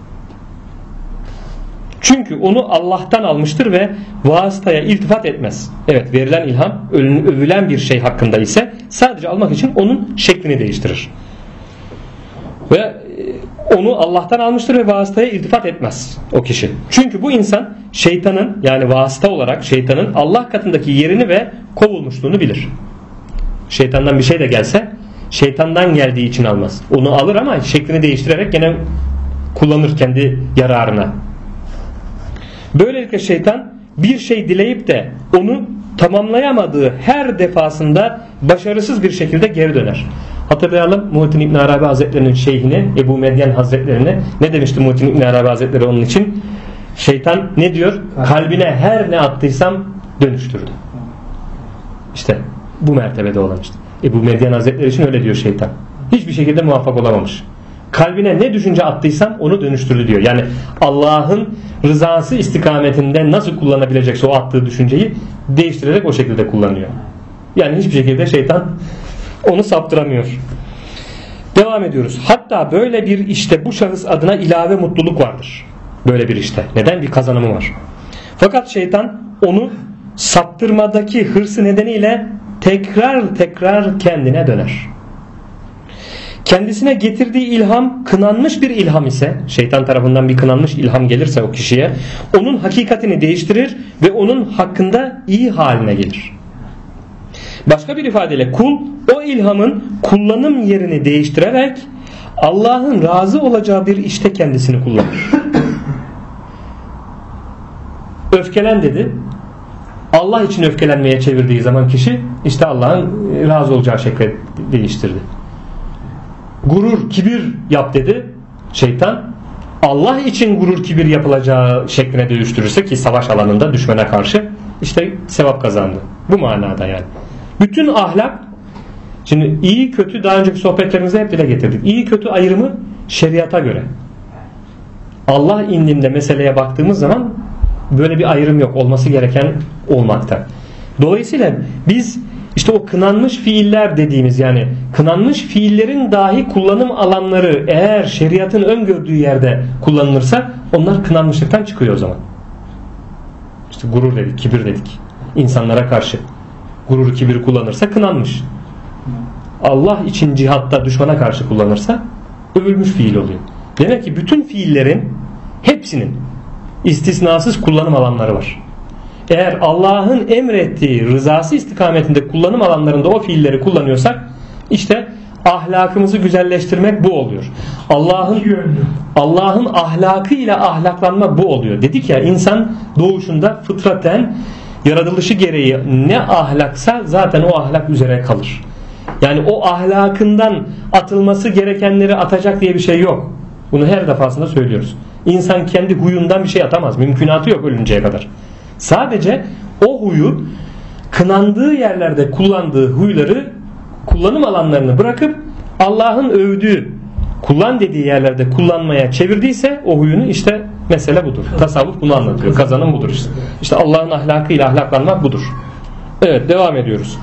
Çünkü onu Allah'tan almıştır ve vasıtaya iltifat etmez. Evet, verilen ilham övülen bir şey hakkında ise sadece almak için onun şeklini değiştirir. Ve onu Allah'tan almıştır ve vasıtaya iltifat etmez o kişi. Çünkü bu insan şeytanın, yani vasıta olarak şeytanın Allah katındaki yerini ve kovulmuşluğunu bilir. Şeytandan bir şey de gelse şeytandan geldiği için almaz. Onu alır ama şeklini değiştirerek gene kullanır kendi yararına. Böylelikle şeytan bir şey dileyip de onu tamamlayamadığı her defasında başarısız bir şekilde geri döner. Hatırlayalım Muhittin İbn Arabi Hazretleri'nin şeyhine, Ebu Medyen Hazretlerine ne demişti Muhittin İbn Arabi Hazretleri onun için? Şeytan ne diyor? Kalbine her ne attıysam dönüştürdü. İşte bu mertebede olan işte. Ebu Medyen Hazretleri için öyle diyor şeytan. Hiçbir şekilde muvaffak olamamış. Kalbine ne düşünce attıysam onu dönüştürdü diyor. Yani Allah'ın rızası istikametinde nasıl kullanabilecekse o attığı düşünceyi değiştirerek o şekilde kullanıyor. Yani hiçbir şekilde şeytan onu saptıramıyor. Devam ediyoruz. Hatta böyle bir işte bu şahıs adına ilave mutluluk vardır. Böyle bir işte. Neden? Bir kazanımı var. Fakat şeytan onu saptırmadaki hırsı nedeniyle tekrar kendine döner. Kendisine getirdiği ilham kınanmış bir ilham ise, şeytan tarafından bir kınanmış ilham gelirse o kişiye, onun hakikatini değiştirir ve onun hakkında iyi haline gelir. Başka bir ifadeyle kul o ilhamın kullanım yerini değiştirerek Allah'ın razı olacağı bir işte kendisini kullanır. Öfkelen dedi. Allah için öfkelenmeye çevirdiği zaman kişi işte Allah'ın razı olacağı şekle değiştirdi. Gurur, kibir yap dedi şeytan. Allah için gurur, kibir yapılacağı şekline dönüştürürse ki savaş alanında düşmana karşı işte sevap kazandı. Bu manada yani. Bütün ahlak, şimdi iyi kötü daha önceki sohbetlerimizde hep dile getirdik. İyi kötü ayrımı şeriata göre. Allah indinde meseleye baktığımız zaman böyle bir ayrım yok. Olması gereken olmakta. Dolayısıyla biz işte o kınanmış fiiller dediğimiz, yani kınanmış fiillerin dahi kullanım alanları eğer şeriatın öngördüğü yerde kullanılırsa onlar kınanmışlıktan çıkıyor o zaman. İşte gurur dedik, kibir dedik. İnsanlara karşı gurur, kibir kullanırsa kınanmış. Allah için cihatta düşmana karşı kullanırsa övülmüş fiil oluyor. Demek ki bütün fiillerin hepsinin istisnasız kullanım alanları var. Eğer Allah'ın emrettiği rızası istikametinde kullanım alanlarında o fiilleri kullanıyorsak işte ahlakımızı güzelleştirmek bu oluyor. Allah'ın ahlakıyla ahlaklanma bu oluyor. Dedik ya, insan doğuşunda fıtraten yaratılışı gereği ne ahlaksa zaten o ahlak üzere kalır. Yani o ahlakından atılması gerekenleri atacak diye bir şey yok. Bunu her defasında söylüyoruz. İnsan kendi huyundan bir şey atamaz. Mümkünatı yok ölünceye kadar. Sadece o huyu kınandığı yerlerde kullandığı huyları, kullanım alanlarını bırakıp Allah'ın övdüğü, kullan dediği yerlerde kullanmaya çevirdiyse o huyunu, işte mesele budur. Tasavvuf bunu anlatıyor. Kazanım budur işte. İşte Allah'ın ahlakıyla ahlaklanmak budur. Evet, devam ediyoruz.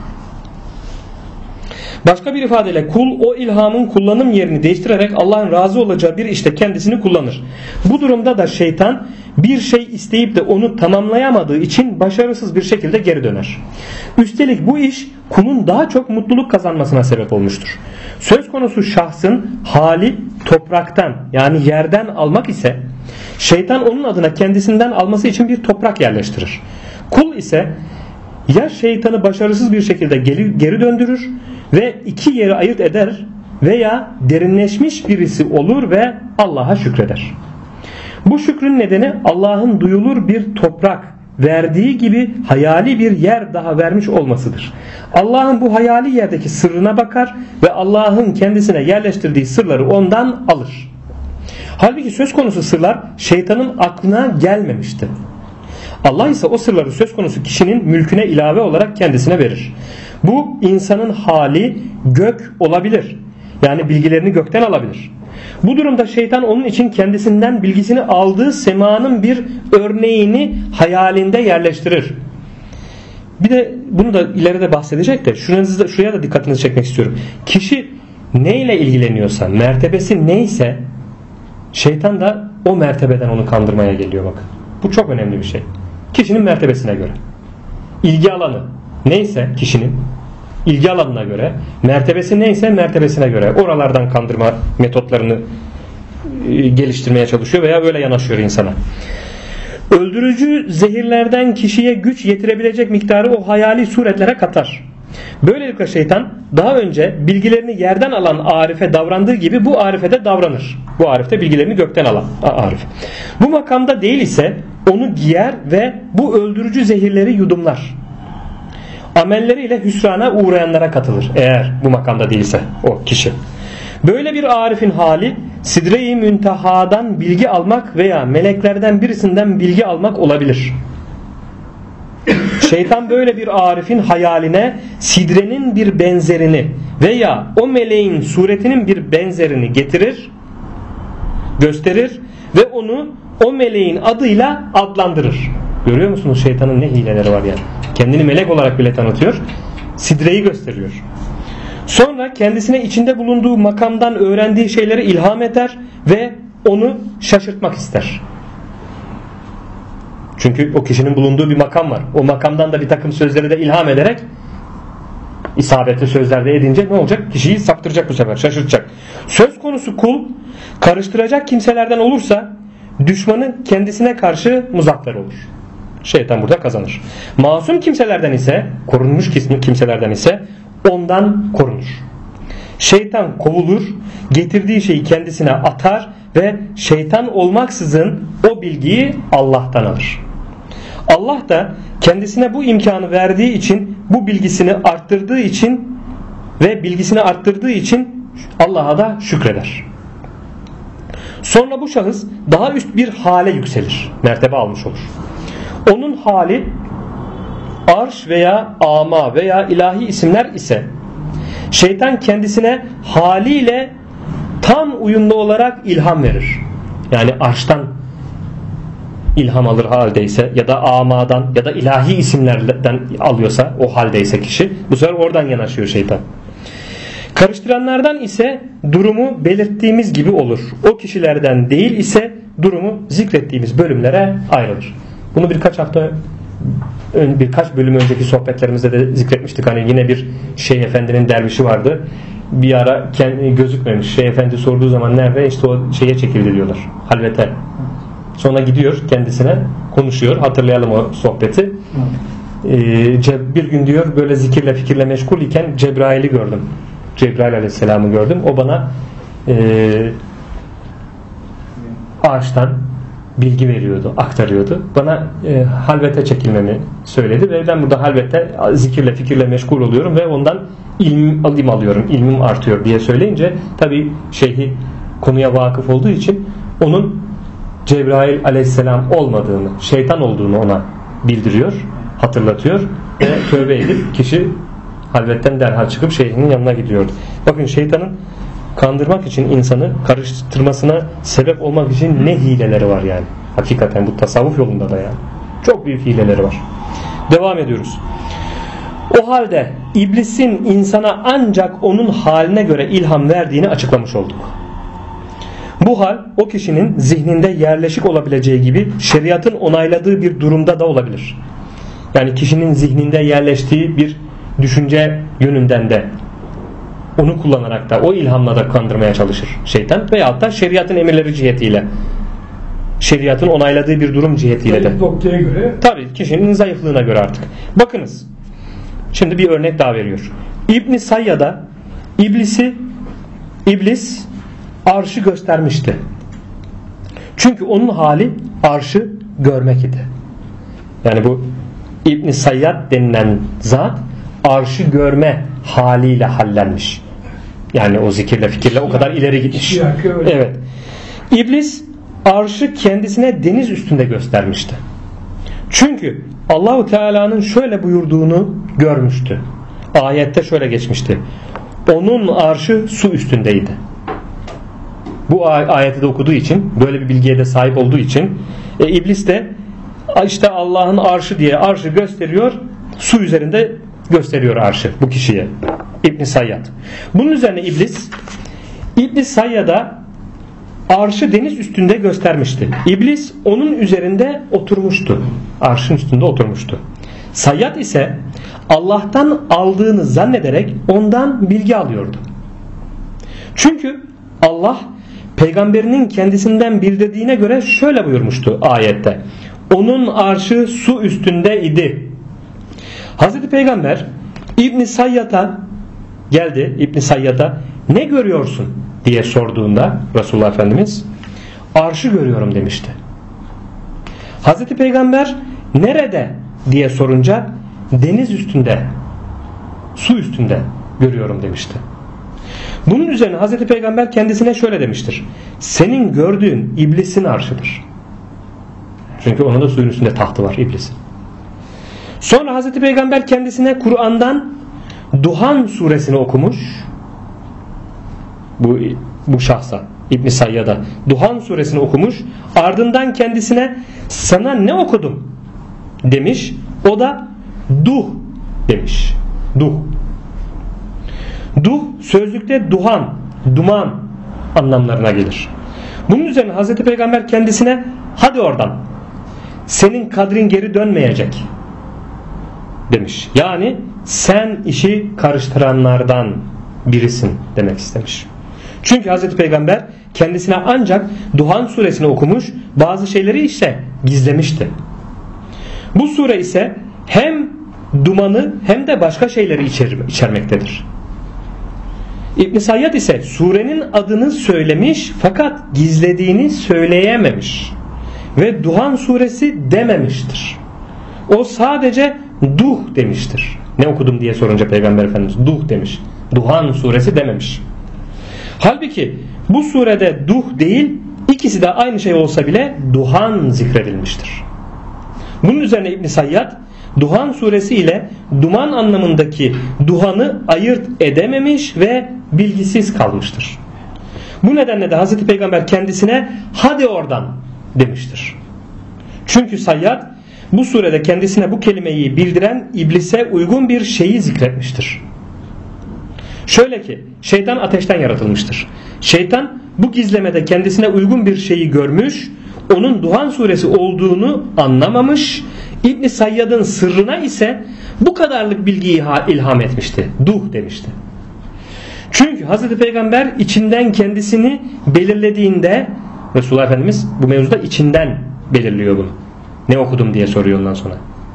Başka bir ifadeyle kul o ilhamın kullanım yerini değiştirerek Allah'ın razı olacağı bir işte kendisini kullanır. Bu durumda da şeytan bir şey isteyip de onu tamamlayamadığı için başarısız bir şekilde geri döner. Üstelik bu iş kulun daha çok mutluluk kazanmasına sebep olmuştur. Söz konusu şahsın hali topraktan, yani yerden almak ise şeytan onun adına kendisinden alması için bir toprak yerleştirir. Kul ise ya şeytanı başarısız bir şekilde geri döndürür ve iki yeri ayırt eder veya derinleşmiş birisi olur ve Allah'a şükreder. Bu şükrün nedeni Allah'ın duyulur bir toprak verdiği gibi hayali bir yer daha vermiş olmasıdır. Allah'ın bu hayali yerdeki sırrına bakar ve Allah'ın kendisine yerleştirdiği sırları ondan alır. Halbuki söz konusu sırlar şeytanın aklına gelmemişti. Allah ise o sırları söz konusu kişinin mülküne ilave olarak kendisine verir. Bu insanın hali gök olabilir. Yani bilgilerini gökten alabilir. Bu durumda şeytan onun için kendisinden bilgisini aldığı semanın bir örneğini hayalinde yerleştirir. Bir de bunu da ileride bahsedecek de şuraya da dikkatinizi çekmek istiyorum. Kişi neyle ilgileniyorsa, mertebesi neyse şeytan da o mertebeden onu kandırmaya geliyor bakın. Bu çok önemli bir şey. Kişinin mertebesine göre. İlgi alanı neyse kişinin, ilgi alanına göre, mertebesi neyse mertebesine göre oralardan kandırma metotlarını geliştirmeye çalışıyor veya öyle yanaşıyor insana. Öldürücü zehirlerden kişiye güç yetirebilecek miktarı o hayali suretlere katar. Böylelikle şeytan daha önce bilgilerini yerden alan Arif'e davrandığı gibi bu Arif'e de davranır. Bu Arif de bilgilerini gökten alan Arif. Bu makamda değil ise onu giyer ve bu öldürücü zehirleri yudumlar. Amelleriyle hüsrana uğrayanlara katılır. Eğer bu makamda değilse o kişi. Böyle bir Arif'in hali Sidre-i Münteha'dan bilgi almak veya meleklerden birisinden bilgi almak olabilir. Şeytan böyle bir Arif'in hayaline sidrenin bir benzerini veya o meleğin suretinin bir benzerini getirir, gösterir ve onu o meleğin adıyla adlandırır. Görüyor musunuz şeytanın ne hileleri var yani. Kendini melek olarak bile tanıtıyor. Sidreyi gösteriyor. Sonra kendisine içinde bulunduğu makamdan öğrendiği şeyleri ilham eder ve onu şaşırtmak ister. Çünkü o kişinin bulunduğu bir makam var. O makamdan da bir takım sözleri de ilham ederek isabetli sözlerde edince ne olacak? Kişiyi saptıracak bu sefer, şaşırtacak. Söz konusu kul karıştıracak kimselerden olursa düşmanı kendisine karşı muzaffer olur. Şeytan burada kazanır. Masum kimselerden ise, korunmuş kimselerden ise ondan korunur. Şeytan kovulur, getirdiği şeyi kendisine atar ve şeytan olmaksızın o bilgiyi Allah'tan alır. Allah da kendisine bu imkanı verdiği için, bu bilgisini arttırdığı için ve bilgisini arttırdığı için Allah'a da şükreder. Sonra bu şahıs daha üst bir hale yükselir. Mertebe almış olur. Onun hali arş veya ama veya ilahi isimler ise şeytan kendisine haliyle tam uyumlu olarak ilham verir. Yani arştan ilham alır haldeyse ya da amadan ya da ilahi isimlerden alıyorsa o haldeyse kişi, bu sefer oradan yanaşıyor şeytan. Karıştıranlardan ise durumu belirttiğimiz gibi olur. O kişilerden değil ise durumu zikrettiğimiz bölümlere ayrılır. Bunu birkaç bölüm önceki sohbetlerimizde de zikretmiştik. Hani yine bir Şeyh Efendi'nin dervişi vardı. Bir ara kendi gözükmemiş. Şeyh Efendi sorduğu zaman nerede? İşte o şeye çekildi diyorlar. Halvete. Sonra gidiyor kendisine konuşuyor. Hatırlayalım o sohbeti. Bir gün diyor böyle zikirle fikirle meşgul iken Cebrail'i gördüm. Cebrail Aleyhisselam'ı gördüm. O bana ağaçtan bilgi veriyordu, aktarıyordu. Bana halvete çekilmemi söyledi ve ben burada halvette zikirle fikirle meşgul oluyorum ve ondan ilim alıyorum, ilmim artıyor diye söyleyince tabi şeyhi konuya vakıf olduğu için onun Cebrail Aleyhisselam olmadığını, şeytan olduğunu ona bildiriyor, hatırlatıyor ve tövbe edip kişi halvetten derhal çıkıp şeyhinin yanına gidiyordu. Bakın şeytanın kandırmak için insanı karıştırmasına sebep olmak için ne hileleri var yani. Hakikaten bu tasavvuf yolunda da yani. Çok büyük hileleri var. Devam ediyoruz. O halde iblisin insana ancak onun haline göre ilham verdiğini açıklamış olduk. Bu hal o kişinin zihninde yerleşik olabileceği gibi şeriatın onayladığı bir durumda da olabilir. Yani kişinin zihninde yerleştiği bir düşünce yönünden de onu kullanarak da o ilhamla da kandırmaya çalışır şeytan veyahut da şeriatın emirleri cihetiyle, şeriatın onayladığı bir durum cihetiyle de. Noktaya göre. Tabii kişinin zayıflığına göre artık. Bakınız. Şimdi bir örnek daha veriyor. İbn-i Sayyad'a iblis arşı göstermişti. Çünkü onun hali arşı görmek idi. Yani bu İbn-i Sayyad denilen zat arşı görme haliyle hallenmiş. Yani o zikirle fikirle o kadar ileri gitmiş. Evet. İblis arşı kendisine deniz üstünde göstermişti. Çünkü Allahu Teala'nın şöyle buyurduğunu görmüştü. Ayette şöyle geçmişti. Onun arşı su üstündeydi. Bu ayeti de okuduğu için, böyle bir bilgiye de sahip olduğu için iblis de işte Allah'ın arşı diye arşı gösteriyor, su üzerinde gösteriyor arşı bu kişiye. İbn Sayyad. Bunun üzerine İbn Sayyad'a arşı deniz üstünde göstermişti. İblis onun üzerinde oturmuştu. Arşın üstünde oturmuştu. Sayyad ise Allah'tan aldığını zannederek ondan bilgi alıyordu. Çünkü Allah peygamberinin kendisinden bildirdiğine göre şöyle buyurmuştu ayette. Onun arşı su üstünde idi. Hazreti Peygamber İbn Sayyad'a geldi. İbn Sayyad'a ne görüyorsun diye sorduğunda Resulullah Efendimiz arşı görüyorum demişti. Hazreti Peygamber nerede diye sorunca deniz üstünde, su üstünde görüyorum demişti. Bunun üzerine Hazreti Peygamber kendisine şöyle demiştir: senin gördüğün iblisin arşıdır. Çünkü onun da suyun üstünde tahtı var iblisin. Sonra Hazreti Peygamber kendisine Kur'an'dan Duhan suresini okumuş. Bu şahsa İbn Sayyad'a Duhan suresini okumuş. Ardından kendisine sana ne okudum demiş. O da duh demiş. Duh. Duh sözlükte duhan, duman anlamlarına gelir. Bunun üzerine Hazreti Peygamber kendisine hadi oradan, senin kadrin geri dönmeyecek demiş. Yani sen işi karıştıranlardan birisin demek istemiş. Çünkü Hazreti Peygamber kendisine ancak Duhan suresini okumuş, bazı şeyleri ise gizlemişti. Bu sure ise hem dumanı hem de başka şeyleri içermektedir. İbn Sayyad ise surenin adını söylemiş fakat gizlediğini söyleyememiş ve Duhan suresi dememiştir. O sadece duh demiştir. Ne okudum diye sorunca Peygamber Efendimiz duh demiş. Duhan suresi dememiş. Halbuki bu surede duh değil, ikisi de aynı şey olsa bile duhan zikredilmiştir. Bunun üzerine İbn Sayyad Duhan suresi ile duman anlamındaki duhanı ayırt edememiş ve bilgisiz kalmıştır. Bu nedenle de Hazreti Peygamber kendisine hadi oradan demiştir. Çünkü Sayyad bu surede kendisine bu kelimeyi bildiren iblise uygun bir şeyi zikretmiştir. Şöyle ki şeytan ateşten yaratılmıştır. Şeytan bu gizlemede kendisine uygun bir şeyi görmüş, onun Duhan suresi olduğunu anlamamış, İbn Sayyad'ın sırrına ise bu kadarlık bilgiyi ilham etmişti. Duh demişti. Çünkü Hazreti Peygamber içinden kendisini belirlediğinde, Resulullah Efendimiz bu mevzuda içinden belirliyor bunu. Ne okudum diye soruyor ondan sonra.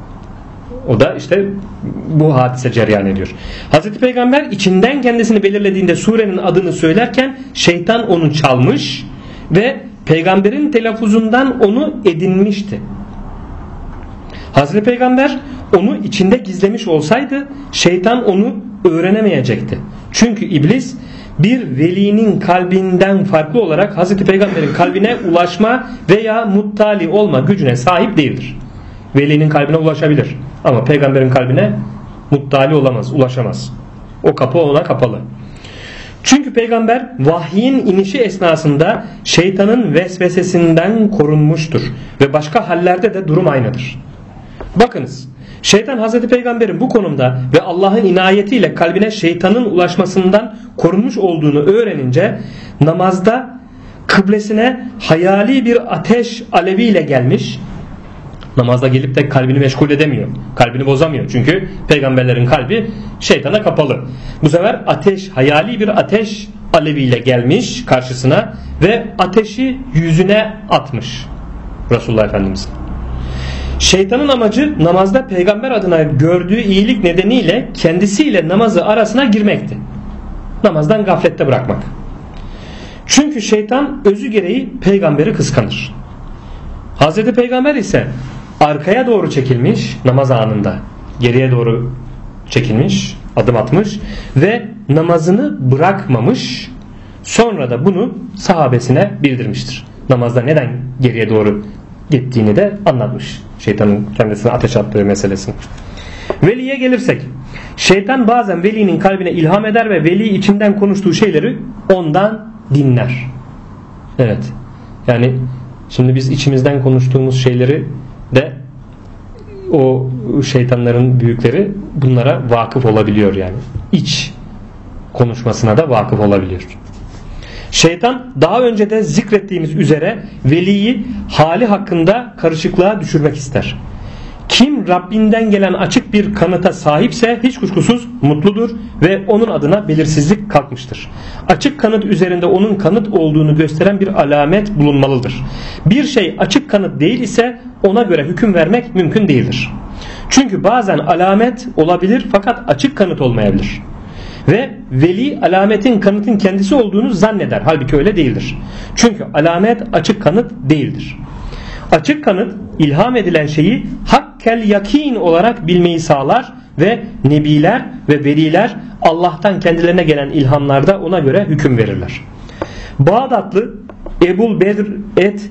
O da işte bu hadise cereyan ediyor. Hazreti Peygamber içinden kendisini belirlediğinde surenin adını söylerken şeytan onu çalmış ve Peygamberin telaffuzundan onu edinmişti. Hazreti Peygamber onu içinde gizlemiş olsaydı şeytan onu öğrenemeyecekti. Çünkü iblis bir velinin kalbinden farklı olarak Hazreti Peygamber'in kalbine ulaşma veya muttali olma gücüne sahip değildir. Velinin kalbine ulaşabilir ama Peygamber'in kalbine muttali olamaz, ulaşamaz. O kapı ona kapalı. Çünkü Peygamber vahyin inişi esnasında şeytanın vesvesesinden korunmuştur ve başka hallerde de durum aynıdır. Bakınız, şeytan Hazreti Peygamber'in bu konumda ve Allah'ın inayetiyle kalbine şeytanın ulaşmasından korunmuş olduğunu öğrenince namazda kıblesine hayali bir ateş aleviyle gelmiş. Namazda gelip de kalbini meşgul edemiyor. Kalbini bozamıyor. Çünkü peygamberlerin kalbi şeytana kapalı. Bu sefer hayali bir ateş aleviyle gelmiş karşısına ve ateşi yüzüne atmış Resulullah Efendimiz. Şeytanın amacı namazda peygamber adına gördüğü iyilik nedeniyle kendisiyle namazı arasına girmekti. Namazdan gaflette bırakmak. Çünkü şeytan özü gereği peygamberi kıskanır. Hazreti Peygamber ise arkaya doğru çekilmiş namaz anında, geriye doğru çekilmiş, adım atmış ve namazını bırakmamış. Sonra da bunu sahabesine bildirmiştir. Namazda neden geriye doğru gittiğini de anlatmış. Şeytanın kendisine ateş attığı meselesini. Veliye gelirsek, şeytan bazen velinin kalbine ilham eder ve veli içinden konuştuğu şeyleri ondan dinler. Evet. Yani şimdi biz içimizden konuştuğumuz şeyleri de o şeytanların büyükleri bunlara vakıf olabiliyor yani. İç konuşmasına da vakıf olabiliyor. Şeytan daha önce de zikrettiğimiz üzere veliyi hali hakkında karışıklığa düşürmek ister. Kim Rabbinden gelen açık bir kanıta sahipse hiç kuşkusuz mutludur ve onun adına belirsizlik kalkmıştır. Açık kanıt üzerinde onun kanıt olduğunu gösteren bir alamet bulunmalıdır. Bir şey açık kanıt değil ise ona göre hüküm vermek mümkün değildir. Çünkü bazen alamet olabilir fakat açık kanıt olmayabilir. Ve veli alametin kanıtın kendisi olduğunu zanneder. Halbuki öyle değildir. Çünkü alamet açık kanıt değildir. Açık kanıt ilham edilen şeyi hakkel yakin olarak bilmeyi sağlar ve nebiler ve veliler Allah'tan kendilerine gelen ilhamlarda ona göre hüküm verirler. Bağdatlı Ebul Bedr et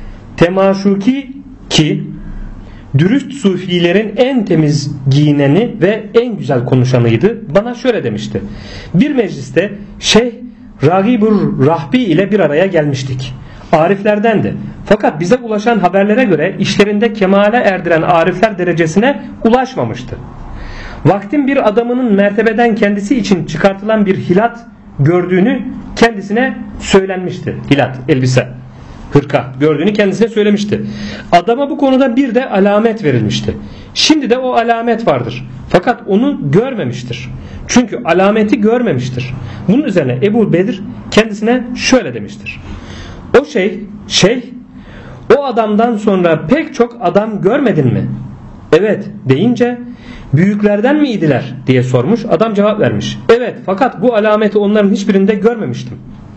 Temaşuki ki dürüst sufilerin en temiz giyineni ve en güzel konuşanıydı, bana şöyle demişti. Bir mecliste Şeyh Ragibur Rahbi ile bir araya gelmiştik. Ariflerdendi. Fakat bize ulaşan haberlere göre işlerinde kemale erdiren arifler derecesine ulaşmamıştı. Vaktin bir adamının mertebeden kendisi için çıkartılan bir hilat gördüğünü kendisine söylenmişti. Hilat, elbise, hırka gördüğünü kendisine söylemişti. Adama bu konuda bir de alamet verilmişti. Şimdi de o alamet vardır. Fakat onu görmemiştir. Çünkü alameti görmemiştir. Bunun üzerine Ebu Bedir kendisine şöyle demiştir. O şeyh o adamdan sonra pek çok adam görmedin mi? Evet deyince büyüklerden mi idiler diye sormuş. Adam cevap vermiş. Evet, fakat bu alameti onların hiçbirinde görmemiştim.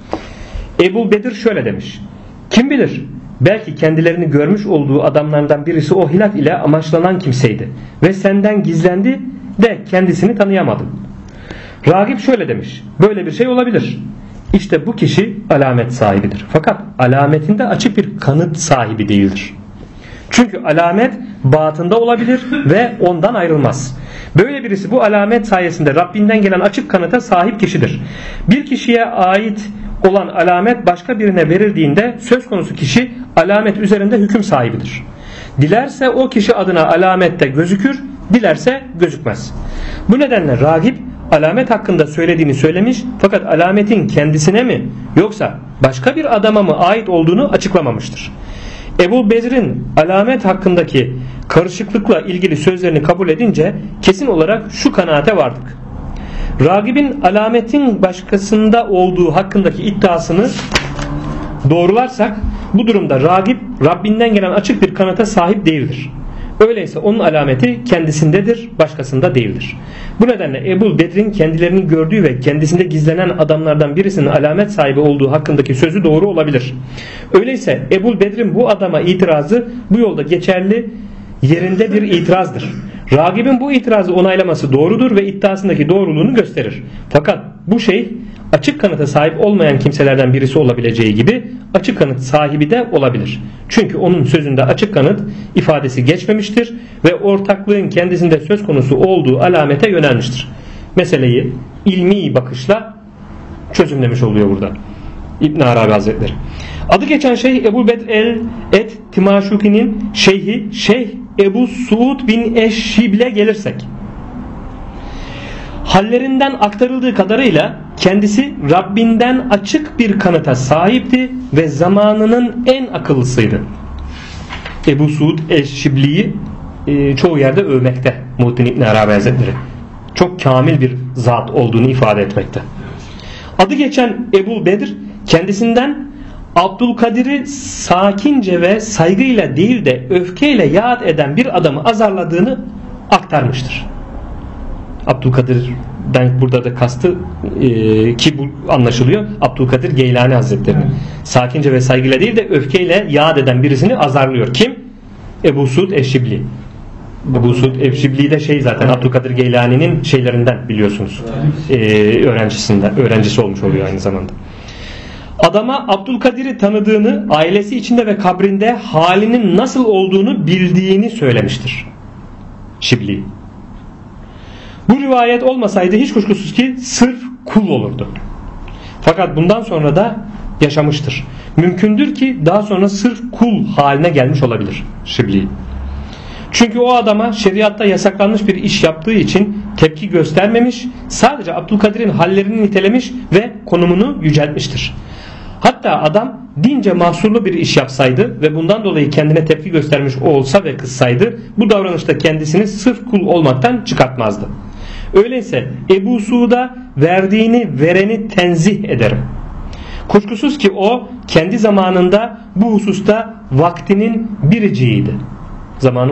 Ebu Bedir şöyle demiş. Kim bilir, belki kendilerini görmüş olduğu adamlardan birisi o hilaf ile amaçlanan kimseydi ve senden gizlendi de kendisini tanıyamadın. Ragip şöyle demiş. Böyle bir şey olabilir. İşte bu kişi alamet sahibidir. Fakat alametinde açık bir kanıt sahibi değildir. Çünkü alamet batında olabilir ve ondan ayrılmaz. Böyle birisi bu alamet sayesinde Rabbinden gelen açık kanıta sahip kişidir. Bir kişiye ait olan alamet başka birine verildiğinde söz konusu kişi alamet üzerinde hüküm sahibidir. Dilerse o kişi adına alamette gözükür, dilerse gözükmez. Bu nedenle Ragip alamet hakkında söylediğini söylemiş fakat alametin kendisine mi yoksa başka bir adama mı ait olduğunu açıklamamıştır. Ebu Bedir'in alamet hakkındaki karışıklıkla ilgili sözlerini kabul edince kesin olarak şu kanaate vardık. Ragib'in alametin başkasında olduğu hakkındaki iddiasını doğrularsak bu durumda Ragib Rabbinden gelen açık bir kanıta sahip değildir. Öyleyse onun alameti kendisindedir, başkasında değildir. Bu nedenle Ebu Bedir'in kendilerini gördüğü ve kendisinde gizlenen adamlardan birisinin alamet sahibi olduğu hakkındaki sözü doğru olabilir. Öyleyse Ebu Bedir'in bu adama itirazı bu yolda geçerli yerinde bir itirazdır. Ragib'in bu itirazı onaylaması doğrudur ve iddiasındaki doğruluğunu gösterir. Fakat bu şey açık kanıta sahip olmayan kimselerden birisi olabileceği gibi açık kanıt sahibi de olabilir. Çünkü onun sözünde açık kanıt ifadesi geçmemiştir ve ortaklığın kendisinde söz konusu olduğu alamete yönelmiştir. Meseleyi ilmi bakışla çözümlemiş oluyor burada İbn Arabi Hazretleri. Adı geçen Şeyh Ebu Bedr el-Et Timaşuki'nin şeyhi Şeyh Ebu Suud bin Eşşibl'e gelirsek, hallerinden aktarıldığı kadarıyla kendisi Rabbinden açık bir kanıta sahipti ve zamanının en akıllısıydı. Ebu Suud Eşşibli'yi çoğu yerde övmekte Muhittin İbn Arabi Hazretleri. Çok kamil bir zat olduğunu ifade etmekte. Adı geçen Ebu Bedir kendisinden Abdülkadir'i sakince ve saygıyla değil de öfkeyle yad eden bir adamı azarladığını aktarmıştır. Abdülkadir'den burada da kastı ki bu anlaşılıyor, Abdülkadir Geylani Hazretleri'nin. Sakince ve saygıyla değil de öfkeyle yad eden birisini azarlıyor. Kim? Ebu Suud Eşşibli. Ebu Suud Eşşibli de zaten Abdülkadir Geylani'nin şeylerinden biliyorsunuz. Öğrencisi olmuş oluyor aynı zamanda. Adama Abdülkadir'i tanıdığını, ailesi içinde ve kabrinde halinin nasıl olduğunu bildiğini söylemiştir Şibli. Bu rivayet olmasaydı hiç kuşkusuz ki sırf kul olurdu. Fakat bundan sonra da yaşamıştır. Mümkündür ki daha sonra sırf kul haline gelmiş olabilir Şibli. Çünkü o adama şeriatta yasaklanmış bir iş yaptığı için tepki göstermemiş, sadece Abdülkadir'in hallerini nitelemiş ve konumunu yüceltmiştir. Hatta adam dince mahsurlu bir iş yapsaydı ve bundan dolayı kendine tepki göstermiş olsa ve kızsaydı, bu davranışta kendisini sırf kul olmaktan çıkartmazdı. Öyleyse Ebu Suud'a vereni tenzih ederim. Kuşkusuz ki o kendi zamanında bu hususta vaktinin biriciğiydi. Zamanın kutbu olduğunu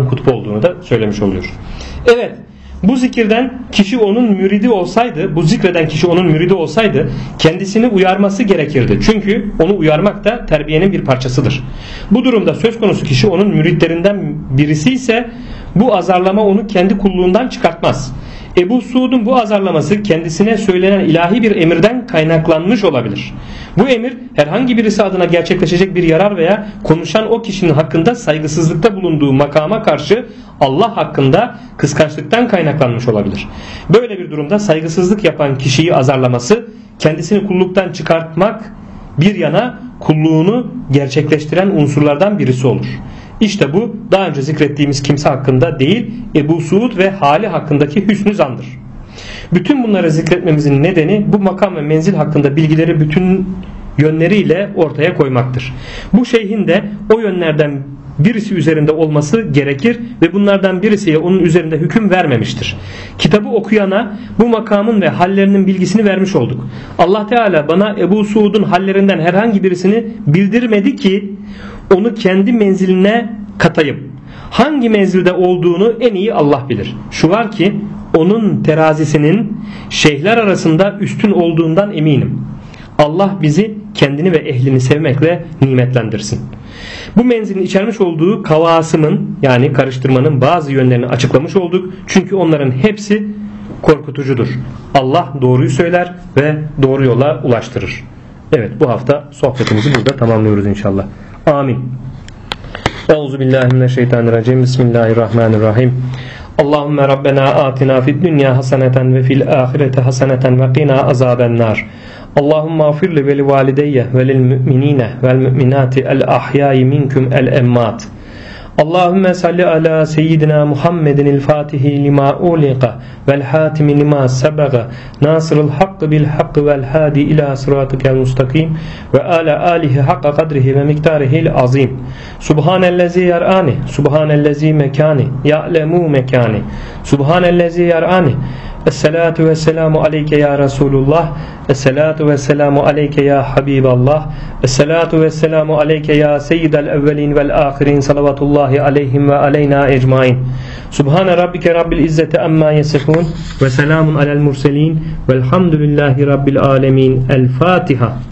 olduğunu da söylemiş oluyor. Evet, bu zikreden kişi onun müridi olsaydı, bu zikreden kişi onun müridi olsaydı kendisini uyarması gerekirdi. Çünkü onu uyarmak da terbiyenin bir parçasıdır. Bu durumda söz konusu kişi onun müritlerinden birisi ise bu azarlama onu kendi kulluğundan çıkartmaz. Ebu Suud'un bu azarlaması kendisine söylenen ilahi bir emirden kaynaklanmış olabilir. Bu emir herhangi birisi adına gerçekleşecek bir yarar veya konuşan o kişinin hakkında saygısızlıkta bulunduğu makama karşı Allah hakkında kıskançlıktan kaynaklanmış olabilir. Böyle bir durumda saygısızlık yapan kişiyi azarlaması kendisini kulluktan çıkartmak bir yana kulluğunu gerçekleştiren unsurlardan birisi olur. İşte bu daha önce zikrettiğimiz kimse hakkında değil, Ebu Suud ve hali hakkındaki hüsnü zandır. Bütün bunları zikretmemizin nedeni bu makam ve menzil hakkında bilgileri bütün yönleriyle ortaya koymaktır. Bu şeyhin de o yönlerden birisi üzerinde olması gerekir ve bunlardan birisiye onun üzerinde hüküm vermemiştir. Kitabı okuyana bu makamın ve hallerinin bilgisini vermiş olduk. Allah Teala bana Ebu Suud'un hallerinden herhangi birisini bildirmedi ki onu kendi menziline katayım. Hangi menzilde olduğunu en iyi Allah bilir. Şu var ki onun terazisinin şeyhler arasında üstün olduğundan eminim. Allah bizi kendini ve ehlini sevmekle nimetlendirsin. Bu menzilin içermiş olduğu kavasımın yani karıştırmanın bazı yönlerini açıklamış olduk. Çünkü onların hepsi korkutucudur. Allah doğruyu söyler ve doğru yola ulaştırır. Evet, bu hafta sohbetimizi burada tamamlıyoruz inşallah. Amin. Euzubillahimineşşeytanirracim. Bismillahirrahmanirrahim. Allahümme Rabbena atina fid dünya haseneten ve fil ahirete haseneten ve qina azabennar. Allahümme afirli ve li valideyye ve lil müminine vel müminati el ahyayi minkum el emmat. Allahümme salli ala seyyidina Muhammedin il fatihi lima uliqa vel hatimi lima sebaga nasırıl hakkı bil hakkı vel hadi ila sıratikel mustakim ve ala alihi hakka kadrihi ve miktarihil azim. Subhanellezi yar'ani, subhanellezi mekani, ya'lemu mekani, subhanellezi yar'ani. Esselatu vesselamu aleyke ya Resulullah. Esselatu vesselamu aleyke ya Habiballah. Esselatu vesselamu aleyke ya Seyyidel evvelin vel ahirin. Salavatullahi aleyhim ve aleyna ecmain. Subhane rabbike rabbil izzeti amma yasifun ve selamun alel murselin velhamdülillahi rabbil alemin. El Fatiha.